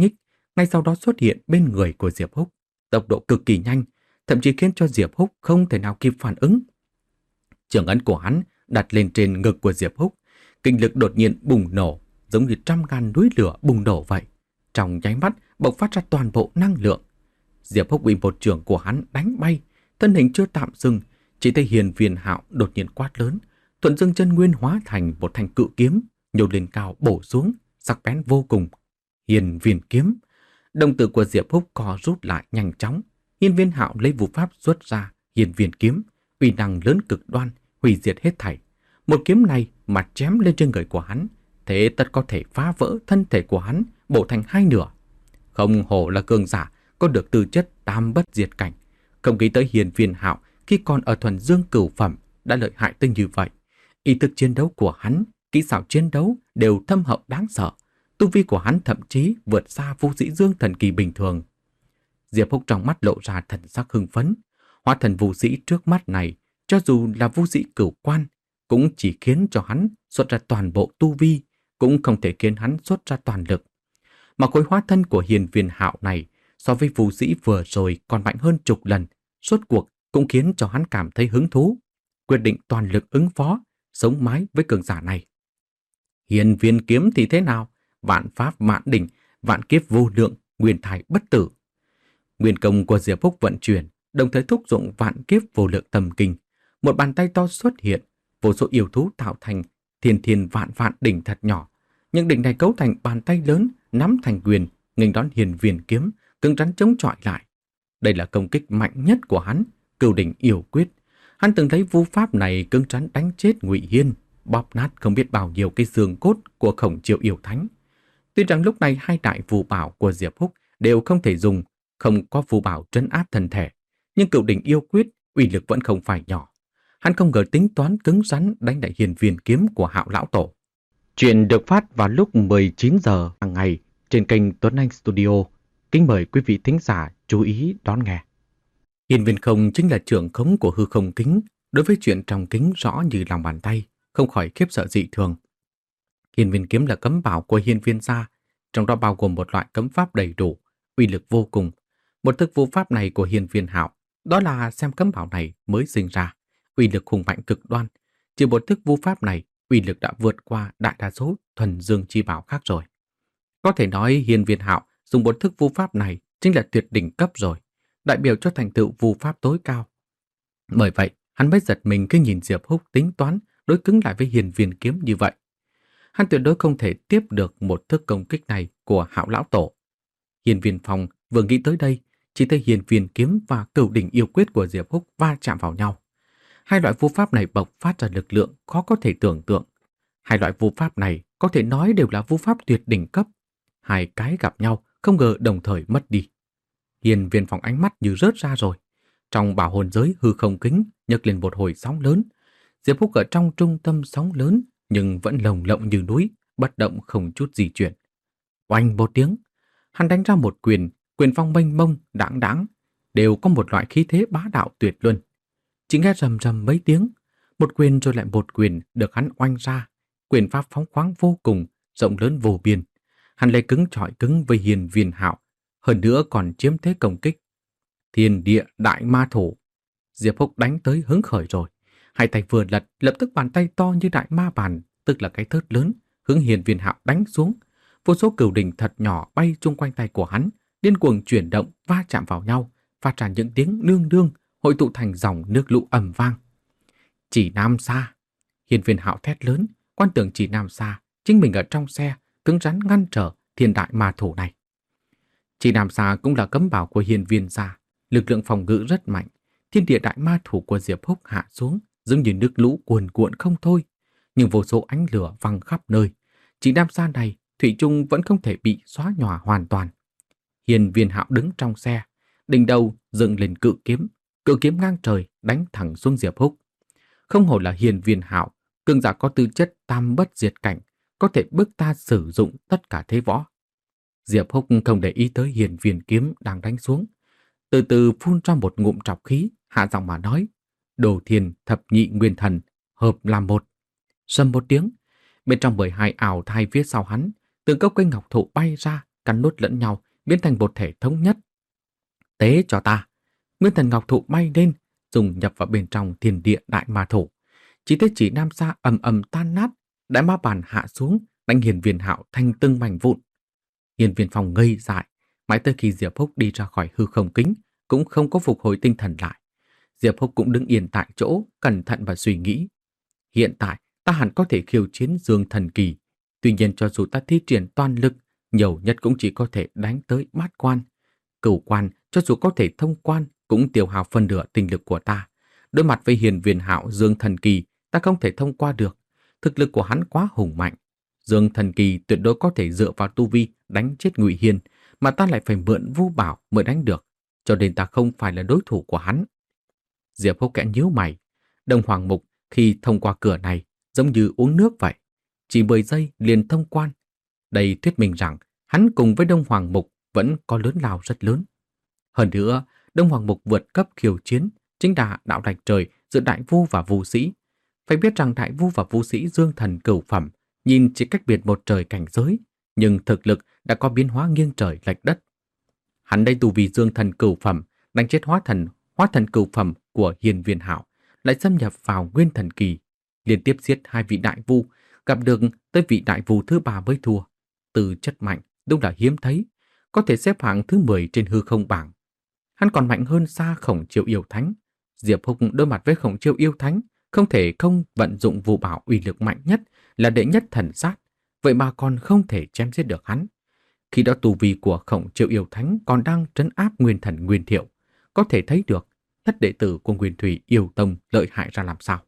ngay sau đó xuất hiện bên người của Diệp Húc, tốc độ cực kỳ nhanh, thậm chí khiến cho Diệp Húc không thể nào kịp phản ứng. Trường ấn của hắn đặt lên trên ngực của Diệp Húc, kinh lực đột nhiên bùng nổ, giống như trăm ngàn núi lửa bùng nổ vậy. Trong nháy mắt bộc phát ra toàn bộ năng lượng. Diệp Húc bị một trường của hắn đánh bay, thân hình chưa tạm dừng, chỉ thấy Hiên Viên Hạo đột nhiên quát lớn, thuận dưng chân nguyên hóa thành một thanh cự kiếm, nhô lên cao bổ xuống, sắc bén vô cùng. Hiên Viên kiếm. Đồng tử của Diệp Húc co rút lại nhanh chóng. Hiên Viên Hạo lấy vũ pháp xuất ra Hiên Viên kiếm, uy năng lớn cực đoan, hủy diệt hết thảy. Một kiếm này mà chém lên trên người của hắn, thế tất có thể phá vỡ thân thể của hắn, bổ thành hai nửa. Không hổ là cường giả, có được tư chất tam bất diệt cảnh. Không nghĩ tới Hiên Viên Hạo khi còn ở thuần dương cửu phẩm đã lợi hại tới như vậy. Ý thức chiến đấu của hắn, kỹ xảo chiến đấu đều thâm hậu đáng sợ. Tu vi của hắn thậm chí vượt xa Vu Dĩ Dương thần kỳ bình thường. Diệp Húc trong mắt lộ ra thần sắc hưng phấn. Hóa thần Vu Dĩ trước mắt này, cho dù là Vu Dĩ cửu quan, cũng chỉ khiến cho hắn xuất ra toàn bộ tu vi, cũng không thể khiến hắn xuất ra toàn lực. Mà khối hóa thân của Hiên Viên Hạo này so với Vu Dĩ vừa rồi còn mạnh hơn chục lần, suốt cuộc cũng khiến cho hắn cảm thấy hứng thú, quyết định toàn lực ứng phó, sống mái với cường giả này. Hiên Viên kiếm thì thế nào? Vạn pháp vạn đỉnh, vạn kiếp vô lượng, nguyên thải bất tử. Nguyên công của Diệp Húc vận chuyển, đồng thời thúc dụng vạn kiếp vô lượng tâm kinh. Một bàn tay to xuất hiện, vô số yêu thú tạo thành thiên thiên vạn vạn đỉnh thật nhỏ. Những đỉnh này cấu thành bàn tay lớn, nắm thành quyền, nghênh đón Hiên Viên kiếm, cứng rắn chống chọi lại. Đây là công kích mạnh nhất của hắn, Cửu đỉnh yêu quyết. Hắn từng thấy vu pháp này cứng rắn đánh chết Ngụy Hiên, bóp nát không biết bao nhiêu cái xương cốt của Khổng Triều yêu thánh. Tuy rằng lúc này hai đại phù bảo của Diệp Húc đều không thể dùng, không có phù bảo trấn áp thân thể, nhưng Cửu đỉnh yêu quyết uy lực vẫn không phải nhỏ. Hắn không ngờ tính toán cứng rắn đánh đại Hiên Viên kiếm của Hạo lão tổ. Chuyện được phát vào lúc mười chín giờ hàng ngày trên kênh Tuấn Anh Studio. Kính mời quý vị thính giả chú ý đón nghe. Hiên Viên Không chính là trưởng khống của hư không kính, đối với chuyện trong kính rõ như lòng bàn tay, không khỏi khiếp sợ dị thường. Hiên Viên kiếm là cấm bảo của Hiên Viên gia, trong đó bao gồm một loại cấm pháp đầy đủ, uy lực vô cùng. Một thức vô pháp này của Hiên Viên Hạo, đó là xem cấm bảo này mới sinh ra, uy lực hùng mạnh cực đoan. Chỉ một thức vô pháp này, uy lực đã vượt qua đại đa số thuần dương chi bảo khác rồi. Có thể nói Hiên Viên Hạo dùng một thức vô pháp này chính là tuyệt đỉnh cấp rồi, đại biểu cho thành tựu vô pháp tối cao. Bởi vậy, hắn mới giật mình khi nhìn Diệp Húc tính toán đối cứng lại với Hiên Viên kiếm như vậy. Hắn tuyệt đối không thể tiếp được một thức công kích này của Hạo lão tổ. Hiên Viên Phong vừa nghĩ tới đây, chỉ thấy Hiên Viên kiếm và Cửu đỉnh yêu quyết của Diệp Húc va chạm vào nhau. Hai loại vô pháp này bộc phát ra lực lượng khó có thể tưởng tượng. Hai loại vô pháp này có thể nói đều là vô pháp tuyệt đỉnh cấp. Hai cái gặp nhau không ngờ đồng thời mất đi. Hiên Viên Phong ánh mắt như rớt ra rồi. Trong bảo hồn giới hư không kính nhấc lên một hồi sóng lớn. Diệp Húc ở trong trung tâm sóng lớn nhưng vẫn lồng lộng như núi, bất động không chút di chuyển. Oanh một tiếng, hắn đánh ra một quyền, quyền phong mênh mông, đãng đãng, đều có một loại khí thế bá đạo tuyệt luân. Chỉ nghe rầm rầm mấy tiếng, một quyền rồi lại một quyền được hắn oanh ra, quyền pháp phóng khoáng vô cùng, rộng lớn vô biên. Hắn lấy cứng chọi cứng với Hiên Viên Hạo, hơn nữa còn chiếm thế công kích. Thiên địa đại ma thủ. Diệp Húc đánh tới hứng khởi rồi. Hai tay vừa lật, lập tức bàn tay to như đại ma bàn, tức là cái thớt lớn, hướng Hiên Viên Hạo đánh xuống. Vô số cửu đỉnh thật nhỏ bay chung quanh tay của hắn, điên cuồng chuyển động, va chạm vào nhau, phát ra những tiếng nương nương, hội tụ thành dòng nước lũ ầm vang. Chỉ Nam Sa. Hiên Viên Hạo thét lớn, quan tưởng Chỉ Nam Sa chính mình ở trong xe, cứng rắn ngăn trở thiên đại ma thủ này. Chỉ Nam Sa cũng là cấm bảo của Hiên Viên gia, lực lượng phòng ngự rất mạnh. Thiên địa đại ma thủ của Diệp Húc hạ xuống, giống như nước lũ cuồn cuộn không thôi, nhưng vô số ánh lửa văng khắp nơi. Chỉ Nam Sa này thủy chung vẫn không thể bị xóa nhòa hoàn toàn. Hiên Viên Hạo đứng trong xe, đỉnh đầu dựng lên cự kiếm, cự kiếm ngang trời đánh thẳng xuống Diệp Húc. Không hổ là Hiên Viên Hạo, cường giả có tư chất tam bất diệt cảnh, có thể bức ta sử dụng tất cả thế võ. Diệp Húc không để ý tới Hiên Viên kiếm đang đánh xuống, từ từ phun ra một ngụm trọc khí, hạ giọng mà nói: Đồ Thiên thập nhị nguyên thần hợp làm một. Sầm một tiếng, bên trong mười hai ảo thai phía sau hắn, từng gốc cây ngọc thụ bay ra, cắn nuốt lẫn nhau, biến thành một thể thống nhất. Tế cho ta! Nguyên thần ngọc thụ bay lên, dùng nhập vào bên trong thiên địa đại ma thủ. Chỉ thấy chỉ nam xa ầm ầm tan nát, đại ma bàn hạ xuống, đánh Hiên Viên Hạo thành từng mảnh vụn. Hiên Viên Phong ngây dại, mãi tới khi Diệp Húc đi ra khỏi hư không kính, cũng không có phục hồi tinh thần lại. Diệp Húc cũng đứng yên tại chỗ, cẩn thận và suy nghĩ. Hiện tại, ta hẳn có thể khiêu chiến Dương Thần Kỳ. Tuy nhiên cho dù ta thi triển toàn lực, nhiều nhất cũng chỉ có thể đánh tới bát quan. Cửu quan, cho dù có thể thông quan, cũng tiêu hao phần nửa tinh lực của ta. Đối mặt với Hiên Viên Hạo Dương Thần Kỳ, ta không thể thông qua được. Thực lực của hắn quá hùng mạnh. Dương Thần Kỳ tuyệt đối có thể dựa vào tu vi đánh chết Ngụy Hiên, mà ta lại phải mượn Vu Bảo mới đánh được, cho nên ta không phải là đối thủ của hắn. Diệp Húc kẽ nhíu mày. Đông Hoàng Mục khi thông qua cửa này giống như uống nước vậy, chỉ mười giây liền thông quan. Đây thuyết minh rằng hắn cùng với Đông Hoàng Mục vẫn có lớn lao rất lớn. Hơn nữa, Đông Hoàng Mục vượt cấp khiêu chiến chính là đạo rạch trời giữa Đại Vu và Vu Sĩ. Phải biết rằng Đại Vu và Vu Sĩ Dương Thần cửu phẩm nhìn chỉ cách biệt một trời cảnh giới, nhưng thực lực đã có biến hóa nghiêng trời lệch đất. Hắn đây tu vì Dương Thần cửu phẩm, đánh chết hóa thần, hóa thần cửu phẩm của Hiên Viên Hạo, lại xâm nhập vào Nguyên Thần Kỳ, liên tiếp giết hai vị đại vu, gặp được tới vị đại vu thứ ba mới thua. Từ chất mạnh đúng là hiếm thấy, có thể xếp hạng thứ mười trên hư không bảng. Hắn còn mạnh hơn xa Khổng Chiêu Yêu Thánh. Diệp Húc đối mặt với Khổng Chiêu Yêu Thánh, không thể không vận dụng Vu Bảo uy lực mạnh nhất là đệ nhất thần sát, vậy mà còn không thể chém giết được hắn. Khi đó tu vi của Khổng Chiêu Yêu Thánh còn đang trấn áp Nguyên Thần Nguyên Thiệu, có thể thấy được thất đệ tử của Nguyên Thủy Yêu Tông lợi hại ra làm sao.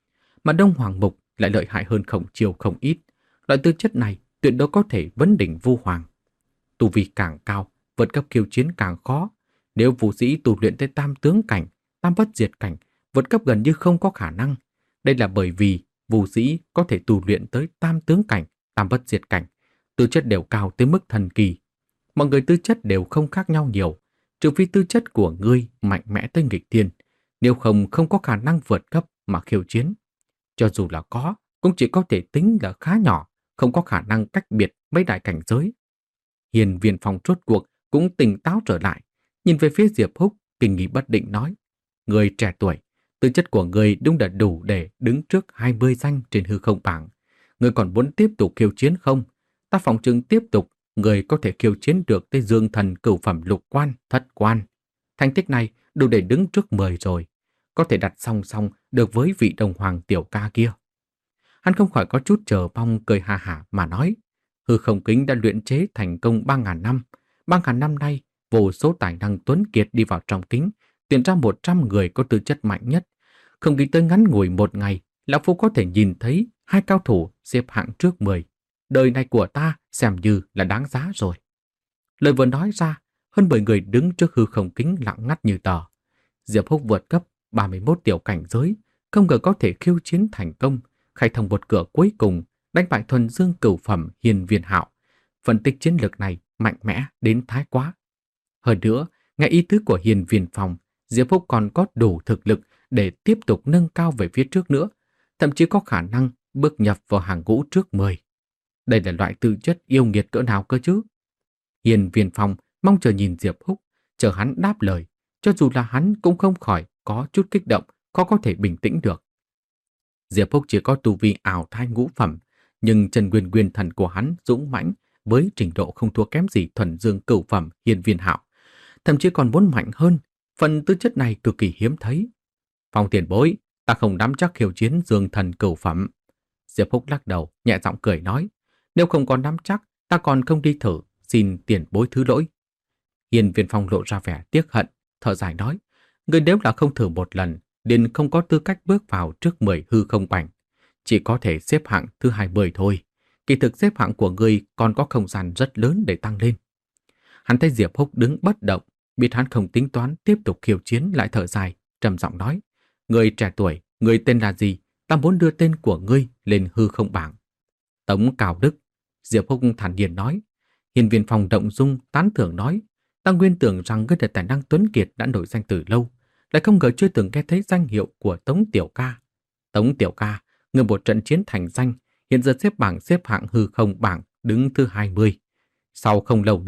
Mà Đông Hoàng Mục lại lợi hại hơn Khổng Chiêu không ít. Loại tư chất này tuyệt đối có thể vấn đỉnh Vu Hoàng. Tu vi càng cao, vượt cấp khiêu chiến càng khó. Nếu Vu Sĩ tu luyện tới tam tướng cảnh, tam bất diệt cảnh, vượt cấp gần như không có khả năng. Đây là bởi vì Vu Sĩ có thể tu luyện tới tam tướng cảnh, tam bất diệt cảnh, tư chất đều cao tới mức thần kỳ. Mọi người tư chất đều không khác nhau nhiều, trừ phi tư chất của ngươi mạnh mẽ tới nghịch thiên, nếu không không có khả năng vượt cấp mà khiêu chiến. Cho dù là có, cũng chỉ có thể tính là khá nhỏ, không có khả năng cách biệt mấy đại cảnh giới. Hiên Viên Phong rốt cuộc cũng tỉnh táo trở lại, nhìn về phía Diệp Húc, kinh nghi bất định nói: Người trẻ tuổi, tư chất của người đúng là đủ để đứng trước hai mươi danh trên hư không bảng. Người còn muốn tiếp tục khiêu chiến không? Ta phỏng chừng tiếp tục, người có thể khiêu chiến được tới Dương Thần cửu phẩm lục quan, thất quan. Thành tích này đủ để đứng trước mười rồi, có thể đặt song song được với vị đồng hoàng tiểu ca kia. Hắn không khỏi có chút chờ mong, cười ha hả mà nói: Hư không kính đã luyện chế thành công ba ngàn năm. Ba ngàn năm nay, vô số tài năng tuấn kiệt đi vào trong kính, tuyển ra một trăm người có tư chất mạnh nhất. Không nghĩ tới ngắn ngủi một ngày, lão phu có thể nhìn thấy hai cao thủ xếp hạng trước mười. Đời này của ta xem như là đáng giá rồi. Lời vừa nói ra, hơn mười người đứng trước hư không kính lặng ngắt như tờ. Diệp Húc vượt cấp ba mươi mốt tiểu cảnh giới, không ngờ có thể khiêu chiến thành công, khai thông một cửa cuối cùng, đánh bại thuần dương cửu phẩm Hiên Viên Hạo. Phân tích chiến lược này mạnh mẽ đến thái quá. Hơn nữa, nghe ý tứ của Hiên Viên Phong, Diệp Húc còn có đủ thực lực để tiếp tục nâng cao về phía trước nữa, thậm chí có khả năng bước nhập vào hàng ngũ trước mười. Đây là loại tư chất yêu nghiệt cỡ nào cơ chứ? Hiên Viên Phong mong chờ nhìn Diệp Húc, chờ hắn đáp lời, cho dù là hắn cũng không khỏi có chút kích động, khó có thể bình tĩnh được. Diệp Húc chỉ có tu vi ảo thai ngũ phẩm, nhưng chân nguyên nguyên thần của hắn dũng mãnh với trình độ không thua kém gì thuần dương cửu phẩm Hiên Viên Hạo, thậm chí còn muốn mạnh hơn. Phần tư chất này cực kỳ hiếm thấy. Phong tiền bối, ta không nắm chắc khiêu chiến Dương Thần cửu phẩm. Diệp Húc lắc đầu, nhẹ giọng cười nói: Nếu không có nắm chắc, ta còn không đi thử, xin tiền bối thứ lỗi. Hiên Viên Phong lộ ra vẻ tiếc hận, thở dài nói: Người nếu là không thử một lần, liền không có tư cách bước vào trước mười hư không bảng, chỉ có thể xếp hạng thứ hai mươi thôi. Kỳ thực xếp hạng của người còn có không gian rất lớn để tăng lên. Hắn thấy Diệp Húc đứng bất động, biết hắn không tính toán tiếp tục khiêu chiến, lại thở dài, trầm giọng nói: Người trẻ tuổi, người tên là gì? Ta muốn đưa tên của ngươi lên hư không bảng. Tống Cao Đức. Diệp Húc thản nhiên nói. Hiên Viên Phong động dung tán thưởng nói: Ta nguyên tưởng rằng ngươi là tài năng tuấn kiệt đã nổi danh từ lâu, lại không ngờ chưa từng nghe thấy danh hiệu của Tống Tiểu Ca. Tống Tiểu Ca, người một trận chiến thành danh, hiện giờ xếp bảng xếp hạng hư không bảng đứng thứ hai mươi. Sau không lâu nữa,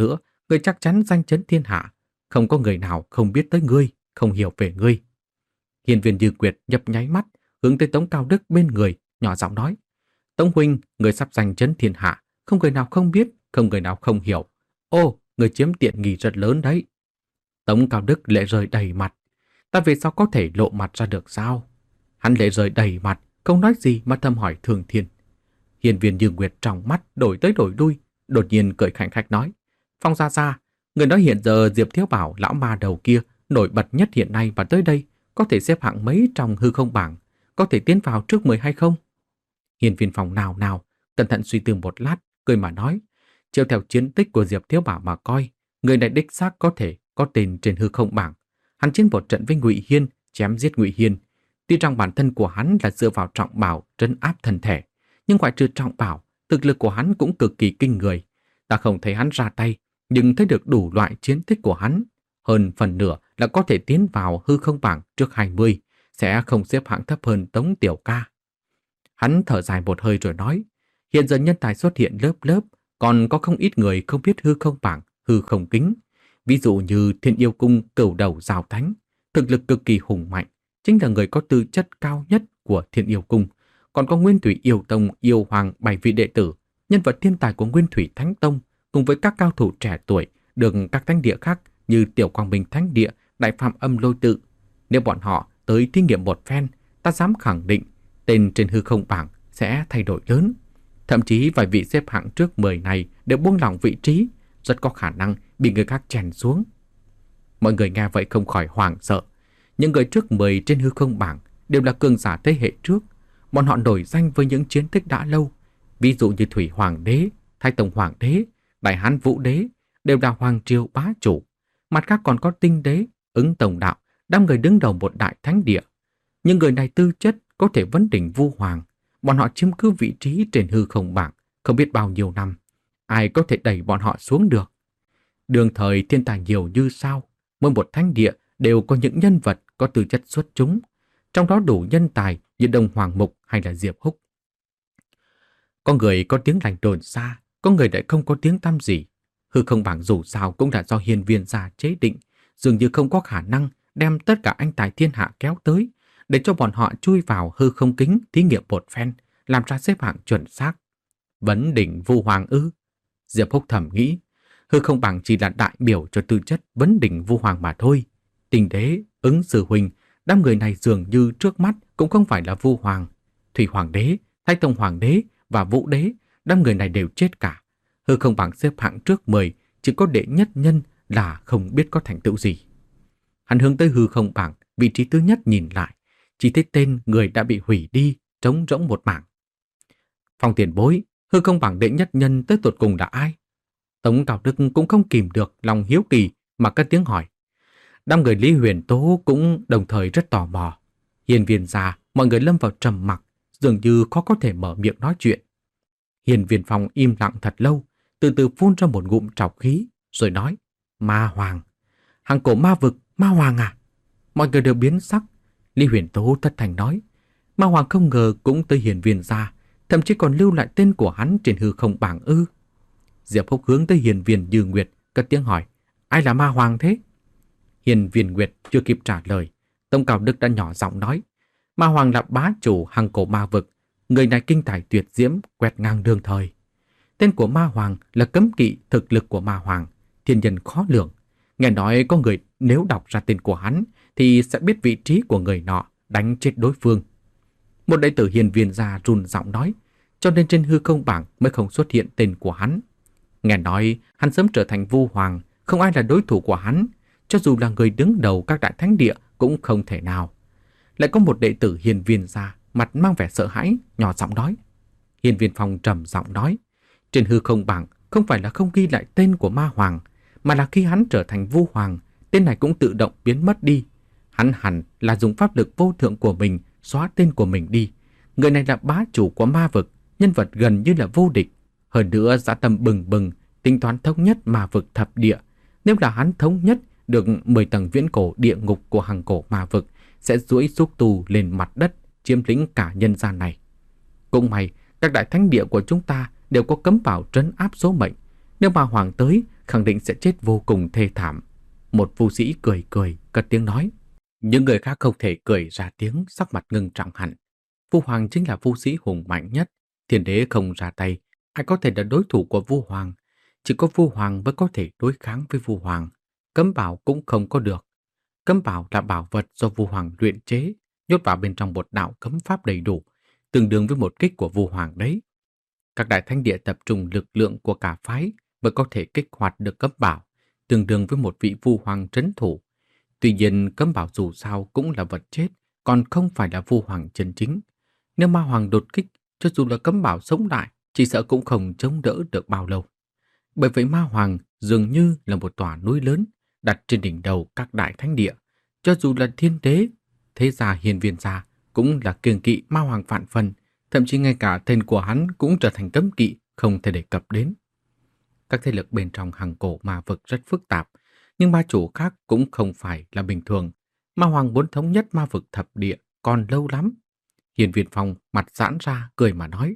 Ngươi chắc chắn danh chấn thiên hạ, không có người nào không biết tới ngươi, không hiểu về ngươi. Hiên viên Như Nguyệt nhập nháy mắt, hướng tới Tống Cao Đức bên người, nhỏ giọng nói: Tống huynh, người sắp danh chấn thiên hạ, không người nào không biết, không người nào không hiểu. Ô, người chiếm tiện nghi rất lớn đấy. Tống Cao Đức lệ rơi đầy mặt. Ta vì sao có thể lộ mặt ra được sao? Hắn lệ rơi đầy mặt, không nói gì mà thầm hỏi Thường Thiên. Hiên viên Như Nguyệt trong mắt đổi tới đổi lui, đột nhiên cười khảnh khách nói: Phong gia gia, người nói hiện giờ Diệp Thiếu Bảo lão ma đầu kia nổi bật nhất hiện nay và tới đây có thể xếp hạng mấy trong hư không bảng, có thể tiến vào trước mười hay không? Hiên viên Phong nào nào cẩn thận suy tư một lát, cười mà nói: chiếu theo chiến tích của Diệp Thiếu Bảo mà coi, người này đích xác có thể có tên trên hư không bảng. Hắn chiến một trận với Ngụy Hiên, chém giết Ngụy Hiên. Tuy rằng bản thân của hắn là dựa vào trọng bảo trấn áp thân thể, nhưng ngoại trừ trọng bảo, thực lực của hắn cũng cực kỳ kinh người. Ta không thấy hắn ra tay, nhưng thấy được đủ loại chiến tích của hắn. Hơn phần nửa là có thể tiến vào hư không bảng trước hai mươi, sẽ không xếp hạng thấp hơn Tống Tiểu Ca. Hắn thở dài một hơi rồi nói: hiện giờ nhân tài xuất hiện lớp lớp, còn có không ít người không biết hư không bảng, hư không kính. Ví dụ như Thiên Yêu Cung cửu đầu Giao Thánh, thực lực cực kỳ hùng mạnh, chính là người có tư chất cao nhất của Thiên Yêu Cung. Còn có Nguyên Thủy Yêu Tông Yêu Hoàng bảy vị đệ tử, nhân vật thiên tài của Nguyên Thủy Thánh Tông, cùng với các cao thủ trẻ tuổi được các thánh địa khác như Tiểu Quang Minh Thánh Địa, Đại Phạm Âm Lôi Tự. Nếu bọn họ tới thí nghiệm một phen, ta dám khẳng định tên trên hư không bảng sẽ thay đổi lớn. Thậm chí vài vị xếp hạng trước mười này đều buông lỏng vị trí, rất có khả năng bị người khác chèn xuống. Mọi người nghe vậy không khỏi hoảng sợ. Những người trước mười trên hư không bảng đều là cường giả thế hệ trước. Bọn họ nổi danh với những chiến tích đã lâu. Ví dụ như Thủy Hoàng đế, Thái Tông Hoàng đế, Đại Hán Vũ đế đều là hoàng triều bá chủ. Mặt khác còn có Tinh đế, Ứng Tổng đạo, đám người đứng đầu một đại thánh địa. Những người này tư chất có thể vấn đỉnh Vu Hoàng. Bọn họ chiếm cứ vị trí trên hư không bảng không biết bao nhiêu năm. Ai có thể đẩy bọn họ xuống được? Đường thời thiên tài nhiều như sao, mỗi một thánh địa đều có những nhân vật có tư chất xuất chúng, trong đó đủ nhân tài như Đông Hoàng Mục hay là Diệp Húc. Có người có tiếng lành đồn xa, có người lại không có tiếng tăm gì. Hư không bảng dù sao cũng là do hiên viên gia chế định, dường như không có khả năng đem tất cả anh tài thiên hạ kéo tới, để cho bọn họ chui vào hư không kính thí nghiệm một phen, làm ra xếp hạng chuẩn xác. Vấn đỉnh Vu Hoàng ư? Diệp Húc thầm nghĩ, hư không bảng chỉ là đại biểu cho tư chất vấn đỉnh Vu Hoàng mà thôi. Tinh đế, Ứng Sư huynh, đám người này dường như trước mắt cũng không phải là Vu Hoàng. Thủy Hoàng đế, Thái Tông Hoàng đế và Vũ đế, đám người này đều chết cả. Hư không bảng xếp hạng trước mười, chỉ có đệ nhất nhân là không biết có thành tựu gì. Hắn hướng tới hư không bảng, vị trí thứ nhất nhìn lại, chỉ thấy tên người đã bị hủy đi, trống rỗng một mảng. Phong tiền bối, hư không bảng đệ nhất nhân tới tột cùng là ai? Tống Cao Đức cũng không kìm được lòng hiếu kỳ mà cất tiếng hỏi. Đám người Lý Huyền Tố cũng đồng thời rất tò mò. Hiên viên gia, mọi người lâm vào trầm mặc, dường như khó có thể mở miệng nói chuyện. Hiên viên Phong im lặng thật lâu, từ từ phun ra một ngụm trọc khí, rồi nói: Ma Hoàng. Hàng cổ ma vực, Ma Hoàng à? Mọi người đều biến sắc. Lý Huyền Tố thất thành nói: Ma Hoàng không ngờ cũng tới hiên viên gia, thậm chí còn lưu lại tên của hắn trên hư không bảng ư? Diệp Húc hướng tới hiên viên Như Nguyệt, cất tiếng hỏi: ai là Ma Hoàng thế? Hiên viên Nguyệt chưa kịp trả lời, Tông Cao Đức đã nhỏ giọng nói: Ma Hoàng là bá chủ hàng cổ ma vực, người này kinh tài tuyệt diễm, quét ngang đương thời. Tên của Ma Hoàng là cấm kỵ thực lực của Ma Hoàng, thiên nhân khó lường. Nghe nói có người nếu đọc ra tên của hắn thì sẽ biết vị trí của người nọ, đánh chết đối phương. Một đệ tử hiên viên gia run giọng nói: cho nên trên hư không bảng mới không xuất hiện tên của hắn. Nghe nói hắn sớm trở thành Vu Hoàng, không ai là đối thủ của hắn, cho dù là người đứng đầu các đại thánh địa cũng không thể nào. Lại có một đệ tử hiên viên gia mặt mang vẻ sợ hãi, nhỏ giọng nói. Hiên viên Phong trầm giọng nói: trên hư không bảng không phải là không ghi lại tên của Ma Hoàng, mà là khi hắn trở thành Vu Hoàng, tên này cũng tự động biến mất đi. Hắn hẳn là dùng pháp lực vô thượng của mình xóa tên của mình đi. Người này là bá chủ của ma vực, nhân vật gần như là vô địch. Hơn nữa dã tâm bừng bừng, tính toán thống nhất ma vực thập địa. Nếu là hắn thống nhất được mười tầng viễn cổ địa ngục của hàng cổ ma vực, sẽ duỗi xúc tu lên mặt đất, chiếm lĩnh cả nhân gian này. Cũng may, các đại thánh địa của chúng ta đều có cấm bảo trấn áp số mệnh. Nếu Ma Hoàng tới, khẳng định sẽ chết vô cùng thê thảm. Một phu sĩ cười cười, cất tiếng nói. Những người khác không thể cười ra tiếng, sắc mặt ngưng trọng hẳn. Vu Hoàng chính là phu sĩ hùng mạnh nhất. Thiên đế không ra tay, ai có thể là đối thủ của Vu Hoàng. Chỉ có Vu Hoàng mới có thể đối kháng với Vu Hoàng. Cấm bảo cũng không có được. Cấm bảo là bảo vật do Vu Hoàng luyện chế, nhốt vào bên trong một đạo cấm pháp đầy đủ, tương đương với một kích của Vu Hoàng đấy. Các đại thánh địa tập trung lực lượng của cả phái mới có thể kích hoạt được cấm bảo, tương đương với một vị Vu Hoàng trấn thủ. Tuy nhiên cấm bảo dù sao cũng là vật chết, còn không phải là Vu Hoàng chân chính. Nếu Ma Hoàng đột kích, cho dù là cấm bảo sống lại, chỉ sợ cũng không chống đỡ được bao lâu. Bởi vậy Ma Hoàng dường như là một tòa núi lớn đặt trên đỉnh đầu các đại thánh địa. Cho dù là thiên đế, thế gia hiền viên gia cũng là kiêng kỵ Ma Hoàng vạn phần, thậm chí ngay cả tên của hắn cũng trở thành cấm kỵ, không thể đề cập đến. Các thế lực bên trong hàng cổ ma vực rất phức tạp, nhưng ma chủ khác cũng không phải là bình thường. Ma Hoàng muốn thống nhất ma vực thập địa còn lâu lắm. Hiền viên phong mặt giãn ra cười mà nói.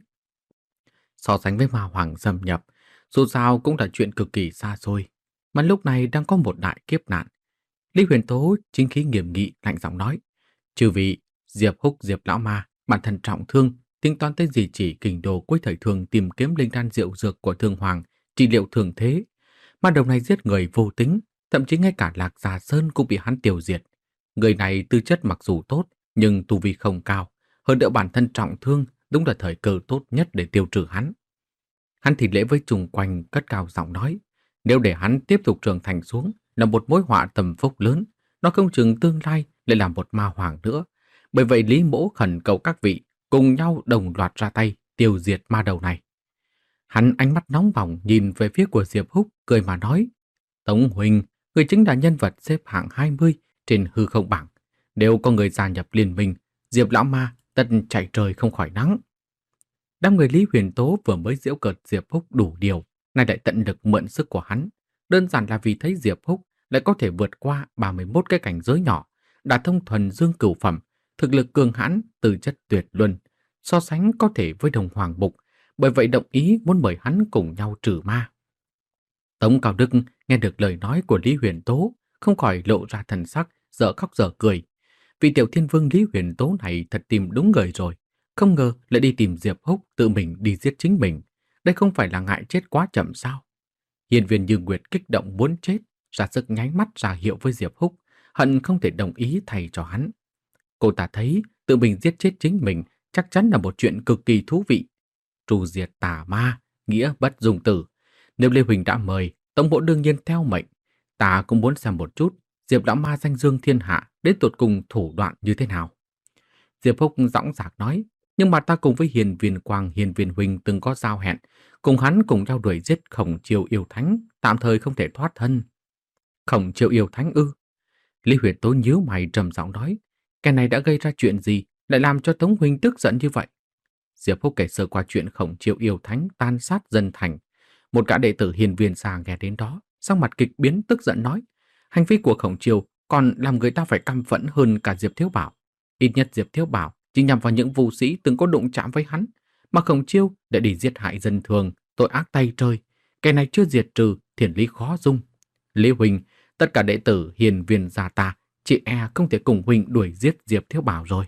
So sánh với Ma Hoàng xâm nhập, dù sao cũng là chuyện cực kỳ xa xôi, mà lúc này đang có một đại kiếp nạn. Lý Huyền Tố chính khí nghiêm nghị lạnh giọng nói. Chư vị, Diệp Húc Diệp lão ma, bản thân trọng thương, tính toán tới gì chỉ kình đồ cuối thời thường tìm kiếm linh đan diệu dược của Thương Hoàng, trị liệu thường thế. Ma đầu này giết người vô tính, thậm chí ngay cả Lạc Già Sơn cũng bị hắn tiêu diệt. Người này tư chất mặc dù tốt, nhưng tu vi không cao, hơn nữa bản thân trọng thương, đúng là thời cơ tốt nhất để tiêu trừ hắn. Hắn thì lễ với chung quanh cất cao giọng nói, nếu để hắn tiếp tục trưởng thành xuống là một mối họa tầm phúc lớn, nó không chừng tương lai lại là một ma hoàng nữa. Bởi vậy Lý Mỗ khẩn cầu các vị cùng nhau đồng loạt ra tay tiêu diệt ma đầu này. Hắn ánh mắt nóng bỏng nhìn về phía của Diệp Húc, cười mà nói, Tống Huỳnh, người chính là nhân vật xếp hạng hai mươi trên hư không bảng. Nếu có người gia nhập liên minh, Diệp lão ma tất chạy trời không khỏi nắng. Đám người Lý Huyền Tố vừa mới giễu cợt Diệp Húc đủ điều, nay lại tận lực mượn sức của hắn. Đơn giản là vì thấy Diệp Húc lại có thể vượt qua ba mươi mốt cái cảnh giới nhỏ, đã thông thuần dương cửu phẩm, thực lực cường hãn, tư chất tuyệt luân, so sánh có thể với Đồng Hoàng Bục, bởi vậy đồng ý muốn mời hắn cùng nhau trừ ma. Tống Cao Đức nghe được lời nói của Lý Huyền Tố, không khỏi lộ ra thần sắc, dở khóc dở cười. Vị tiểu thiên vương Lý Huyền Tố này thật tìm đúng người rồi, không ngờ lại đi tìm Diệp Húc tự mình đi giết chính mình. Đây không phải là ngại chết quá chậm sao? Hiền viên Như Nguyệt kích động muốn chết, ra sức nháy mắt ra hiệu với Diệp Húc, hận không thể đồng ý thay cho hắn. Cô ta thấy tự mình giết chết chính mình chắc chắn là một chuyện cực kỳ thú vị. Trù diệt tà ma, nghĩa bất dung tử. Nếu Lê Huỳnh đã mời, Tống Mỗ đương nhiên theo mệnh. Ta cũng muốn xem một chút Diệp lão ma danh dương thiên hạ đến tột cùng thủ đoạn như thế nào. Diệp Húc dõng dạc nói, nhưng mà ta cùng với Hiền Viên Quang, Hiền Viên Huỳnh từng có giao hẹn, cùng hắn cùng nhau đuổi giết Khổng Chiêu yêu thánh, tạm thời không thể thoát thân. Khổng Chiêu yêu thánh ư? Lý Huyền Tố nhíu mày trầm giọng nói, cái này đã gây ra chuyện gì, lại làm cho Tống huynh tức giận như vậy? Diệp Húc kể sơ qua chuyện Khổng Chiêu yêu thánh tan sát dân thành. Một gã đệ tử Hiền Viên Sa nghe đến đó, sắc mặt kịch biến tức giận nói, hành vi của Khổng Chiêu còn làm người ta phải căm phẫn hơn cả Diệp Thiếu Bảo. Ít nhất Diệp Thiếu Bảo chỉ nhằm vào những vũ sĩ từng có đụng chạm với hắn, mà Khổng Chiêu đã đi giết hại dân thường, tội ác tay trời. Cái này chưa diệt trừ, thiền lý khó dung. Lý huynh, tất cả đệ tử Hiền Viên gia ta, chị e không thể cùng huynh đuổi giết Diệp Thiếu Bảo rồi.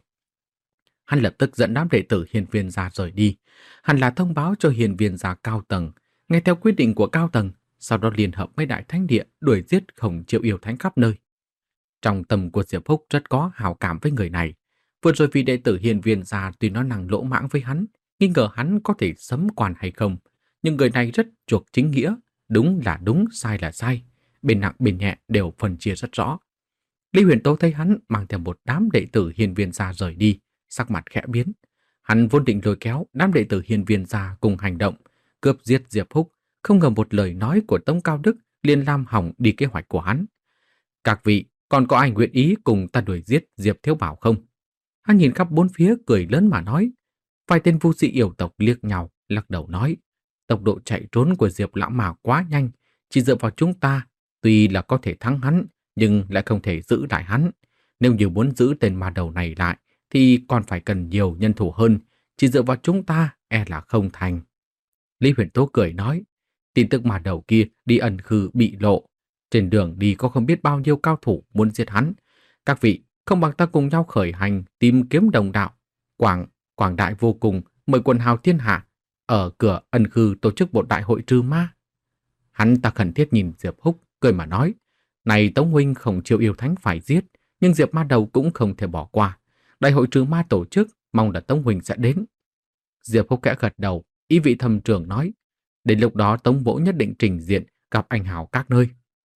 Hắn lập tức dẫn đám đệ tử Hiền Viên gia rời đi. Hắn là thông báo cho Hiền Viên gia cao tầng, nghe theo quyết định của cao tầng, sau đó liên hợp với đại thánh địa đuổi giết Khổng Chiêu yêu thánh khắp nơi. Trong tâm của Diệp Húc rất có hảo cảm với người này. Vừa rồi vì đệ tử Hiền Viên gia tuy nó năng lỗ mãng với hắn, nghi ngờ hắn có thể sấm quan hay không, nhưng người này rất chuộc chính nghĩa, đúng là đúng, sai là sai, bên nặng bên nhẹ đều phân chia rất rõ. Lý Huyền Tố thấy hắn mang theo một đám đệ tử Hiền Viên gia rời đi, sắc mặt khẽ biến. Hắn vốn định lôi kéo đám đệ tử Hiền Viên gia cùng hành động, cướp giết Diệp Húc, không ngờ một lời nói của Tống Cao Đức liền làm hỏng đi kế hoạch của hắn. Các vị, còn có ai nguyện ý cùng ta đuổi giết Diệp Thiếu Bảo không? Hắn nhìn khắp bốn phía cười lớn mà nói. Vài tên vũ sĩ yêu tộc liếc nhau, lắc đầu nói, tốc độ chạy trốn của Diệp lão mà quá nhanh, chỉ dựa vào chúng ta, tuy là có thể thắng hắn, nhưng lại không thể giữ lại hắn. Nếu như muốn giữ tên ma đầu này lại, thì còn phải cần nhiều nhân thủ hơn, chỉ dựa vào chúng ta e là không thành. Lý Huyền Tố cười nói, Tin tức mà đầu kia đi ẩn khư bị lộ. Trên đường đi có không biết bao nhiêu cao thủ muốn giết hắn. Các vị, không bằng ta cùng nhau khởi hành tìm kiếm đồng đạo. Quảng, quảng đại vô cùng, mời quần hào thiên hạ. Ở cửa ẩn khư tổ chức một đại hội trừ ma. Hắn ta khẩn thiết nhìn Diệp Húc, cười mà nói. Này Tống huynh không chịu yêu thánh phải giết, nhưng Diệp ma đầu cũng không thể bỏ qua. Đại hội trừ ma tổ chức, mong là Tống huynh sẽ đến. Diệp Húc kẽ gật đầu, ý vị thầm trưởng nói. Đến lúc đó Tống Mỗ nhất định trình diện gặp anh hào các nơi.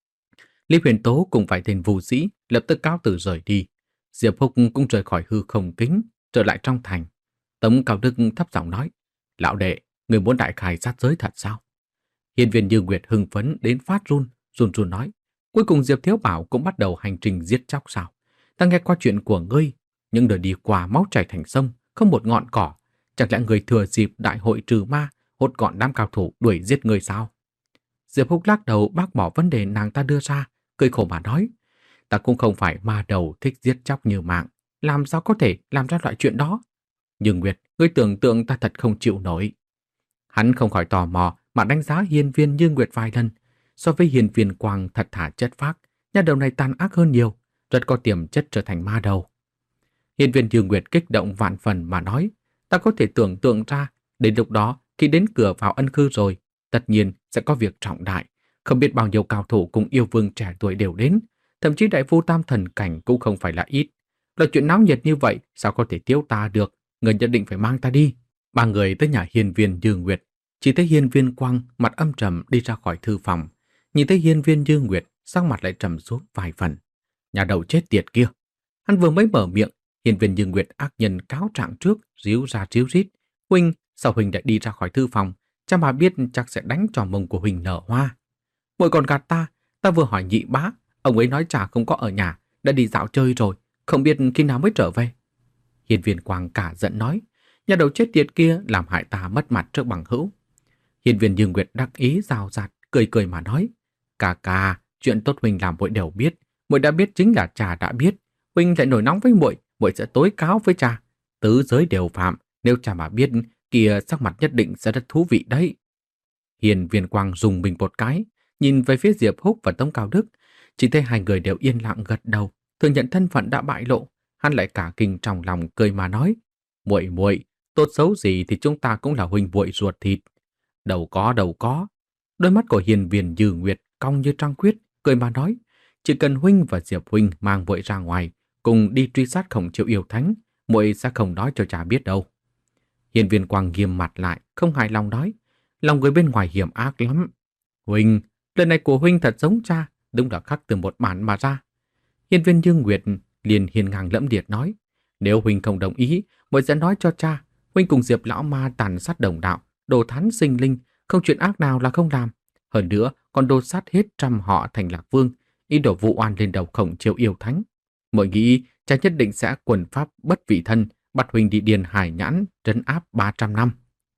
Lý Huyền Tố cùng vài tên vũ sĩ lập tức cáo từ rời đi. Diệp Húc cũng rời khỏi hư không kính, trở lại trong thành. Tống Cao Đức thấp giọng nói, lão đệ, người muốn đại khai sát giới thật sao? Hiên viên Như Nguyệt hưng phấn đến phát run, run run nói, cuối cùng Diệp Thiếu Bảo cũng bắt đầu hành trình giết chóc sao? Ta nghe qua chuyện của ngươi, những đời đi qua máu chảy thành sông, không một ngọn cỏ. Chẳng lẽ người thừa dịp đại hội trừ ma, hốt gọn đám cao thủ đuổi giết người sao? Diệp Húc lắc đầu bác bỏ vấn đề nàng ta đưa ra, cười khổ mà nói, ta cũng không phải ma đầu thích giết chóc như mạng, làm sao có thể làm ra loại chuyện đó? Nhưng Nguyệt, ngươi tưởng tượng ta thật không chịu nổi. Hắn không khỏi tò mò mà đánh giá hiên viên Như Nguyệt vài lần. So với hiên viên Quang thật thà chất phác, nhà đầu này tàn ác hơn nhiều, rất có tiềm chất trở thành ma đầu. Hiên viên Như Nguyệt kích động vạn phần mà nói, ta có thể tưởng tượng ra, đến lúc đó khi đến cửa vào ân khư rồi, tất nhiên sẽ có việc trọng đại. Không biết bao nhiêu cao thủ cùng yêu vương trẻ tuổi đều đến, thậm chí đại phu tam thần cảnh cũng không phải là ít. Là chuyện náo nhiệt như vậy, sao có thể tiêu ta được, người nhất định phải mang ta đi. Ba người tới nhà hiên viên Như Nguyệt, chỉ thấy hiên viên Quang mặt âm trầm đi ra khỏi thư phòng. Nhìn thấy hiên viên Như Nguyệt, sắc mặt lại trầm xuống vài phần. Nhà đầu chết tiệt kia. Hắn vừa mới mở miệng, hiên viên Như Nguyệt ác nhân cáo trạng trước, ríu ra ríu rít. Huynh, sao Huynh đã đi ra khỏi thư phòng? Cha mà biết chắc sẽ đánh trò mông của Huynh nở hoa. Muội còn gạt ta, ta vừa hỏi nhị bá, ông ấy nói cha không có ở nhà, đã đi dạo chơi rồi, không biết khi nào mới trở về. Hiên viên Quang cả giận nói, nhà đầu chết tiệt kia làm hại ta mất mặt trước bằng hữu. Hiên viên Như Nguyệt đắc ý rào rạt, cười cười mà nói, ca ca, chuyện tốt Huynh làm muội đều biết, muội đã biết chính là cha đã biết, Huynh lại nổi nóng với muội, muội sẽ tố cáo với cha. Tứ giới đều phạm, nếu cha mà biết, kia sắc mặt nhất định sẽ rất thú vị đấy. Hiên viên Quang dùng mình một cái, nhìn về phía Diệp Húc và Tống Cao Đức, chỉ thấy hai người đều yên lặng gật đầu, thừa nhận thân phận đã bại lộ. Hắn lại cả kinh trong lòng cười mà nói, muội muội, tốt xấu gì thì chúng ta cũng là huynh muội ruột thịt. Đâu có, đâu có. Đôi mắt của hiên viên Như Nguyệt cong như trăng khuyết, cười mà nói, chỉ cần huynh và Diệp huynh mang muội ra ngoài, cùng đi truy sát Khổng Chiêu yêu thánh, muội sẽ không nói cho cha biết đâu. Hiên viên Quang nghiêm mặt lại, không hài lòng nói, lòng người bên ngoài hiểm ác lắm. Huynh, lời này của huynh thật giống cha, đúng là khắc từ một bản mà ra. Hiên viên Như Nguyệt liền hiên ngang lẫm liệt nói, nếu huynh không đồng ý, muội sẽ nói cho cha, huynh cùng Diệp lão ma tàn sát đồng đạo, đồ thán sinh linh, không chuyện ác nào là không làm. Hơn nữa, còn đồ sát hết trăm họ thành Lạc Vương, ý đồ vụ oan lên đầu Khổng Chiêu yêu thánh. Muội nghĩ cha nhất định sẽ quần pháp bất vị thân, bắt huynh đi điền hải nhãn, trấn áp ba trăm năm.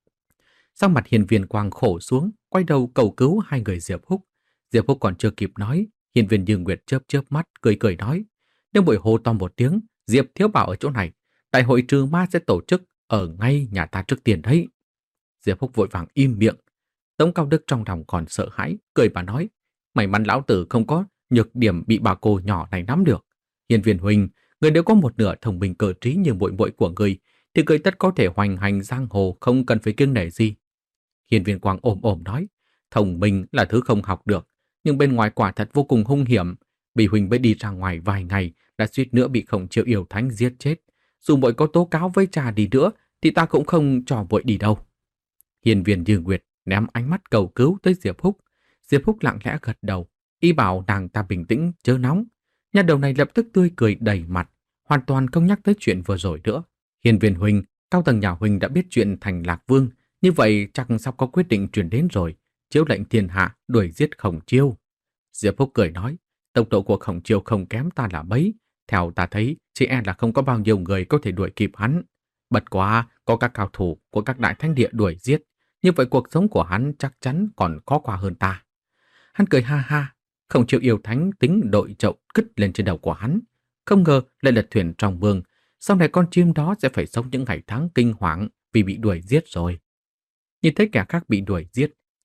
Sau mặt hiên viên Quang khổ xuống, quay đầu cầu cứu hai người Diệp Húc. Diệp Húc còn chưa kịp nói, hiên viên Như Nguyệt chớp chớp mắt, cười cười nói, nếu muội hô to một tiếng, Diệp Thiếu Bảo ở chỗ này, đại hội trừ ma sẽ tổ chức ở ngay nhà ta trước tiền đấy. Diệp Húc vội vàng im miệng. Tống Cao Đức trong lòng còn sợ hãi, cười mà nói, may mắn lão tử không có nhược điểm bị bà cô nhỏ này nắm được. Hiên viên huynh, người nếu có một nửa thông minh cơ trí như muội muội của người, thì người tất có thể hoành hành giang hồ, không cần phải kiêng nể gì. Hiên viên Quang ồm ồm nói, thông minh là thứ không học được, nhưng bên ngoài quả thật vô cùng hung hiểm. Bị huynh mới đi ra ngoài vài ngày đã suýt nữa bị Khổng Chiêu yêu thánh giết chết. Dù muội có tố cáo với cha đi nữa, thì ta cũng không cho muội đi đâu. Hiên viên Như Nguyệt ném ánh mắt cầu cứu tới Diệp Húc. Diệp Húc lặng lẽ gật đầu, y bảo nàng ta bình tĩnh, chớ nóng. Nhà đầu này lập tức tươi cười đầy mặt, hoàn toàn không nhắc tới chuyện vừa rồi nữa. Hiên viên huynh, cao tầng nhà huynh đã biết chuyện thành Lạc Vương, như vậy chắc sắp có quyết định truyền đến rồi, chiếu lệnh thiên hạ đuổi giết Khổng Chiêu. Diệp Húc cười nói, tốc độ của Khổng Chiêu không kém ta là mấy, theo ta thấy chỉ e là không có bao nhiêu người có thể đuổi kịp hắn. Bất quá có các cao thủ của các đại thánh địa đuổi giết, như vậy cuộc sống của hắn chắc chắn còn khó qua hơn ta. Hắn cười ha ha, Khổng Chiêu yêu thánh tính đội chậu kích lên trên đầu của hắn, không ngờ lại lật thuyền trong mương. Sau này con chim đó sẽ phải sống những ngày tháng kinh hoàng vì bị đuổi giết rồi. Nhìn thấy kẻ khác bị đuổi giết,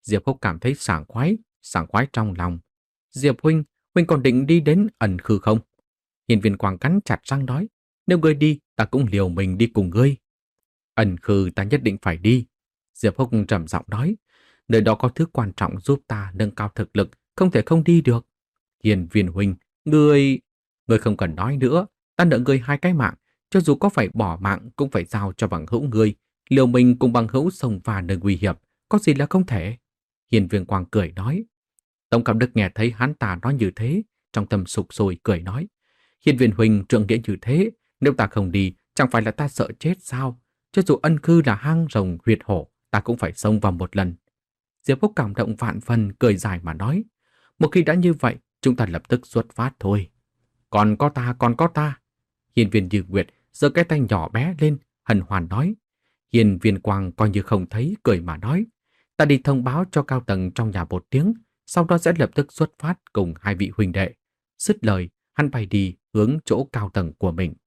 Diệp Húc cảm thấy sảng khoái, sảng khoái trong lòng. Diệp huynh, huynh còn định đi đến ẩn khư không? Hiên Viên Quang cắn chặt răng nói, nếu ngươi đi, ta cũng liều mình đi cùng ngươi. Ẩn khư ta nhất định phải đi. Diệp Húc trầm giọng nói, nơi đó có thứ quan trọng giúp ta nâng cao thực lực, không thể không đi được. Hiên Viên huynh, ngươi... Ngươi không cần nói nữa, ta nợ ngươi hai cái mạng, cho dù có phải bỏ mạng cũng phải giao cho bằng hữu ngươi. Liều mình cùng bằng hữu xông pha nơi nguy hiểm, có gì là không thể. Hiên Viên Quang cười nói. Tống Cẩm Đức nghe thấy hắn ta nói như thế, trong tâm sục sôi cười nói. Hiên Viên huynh trượng nghĩa như thế, nếu ta không đi, chẳng phải là ta sợ chết sao? Cho dù ân khư là hang rồng huyệt hổ, ta cũng phải xông vào một lần. Diệp Húc cảm động vạn phần, cười dài mà nói. Một khi đã như vậy, chúng ta lập tức xuất phát thôi. Còn có ta, còn có ta. Hiên Viên Như Nguyệt giơ cái tay nhỏ bé lên, hân hoan nói. Hiên Viên Quang coi như không thấy, cười mà nói. Ta đi thông báo cho cao tầng trong nhà một tiếng, sau đó sẽ lập tức xuất phát cùng hai vị huynh đệ. Dứt lời, hắn bay đi hướng chỗ cao tầng của mình.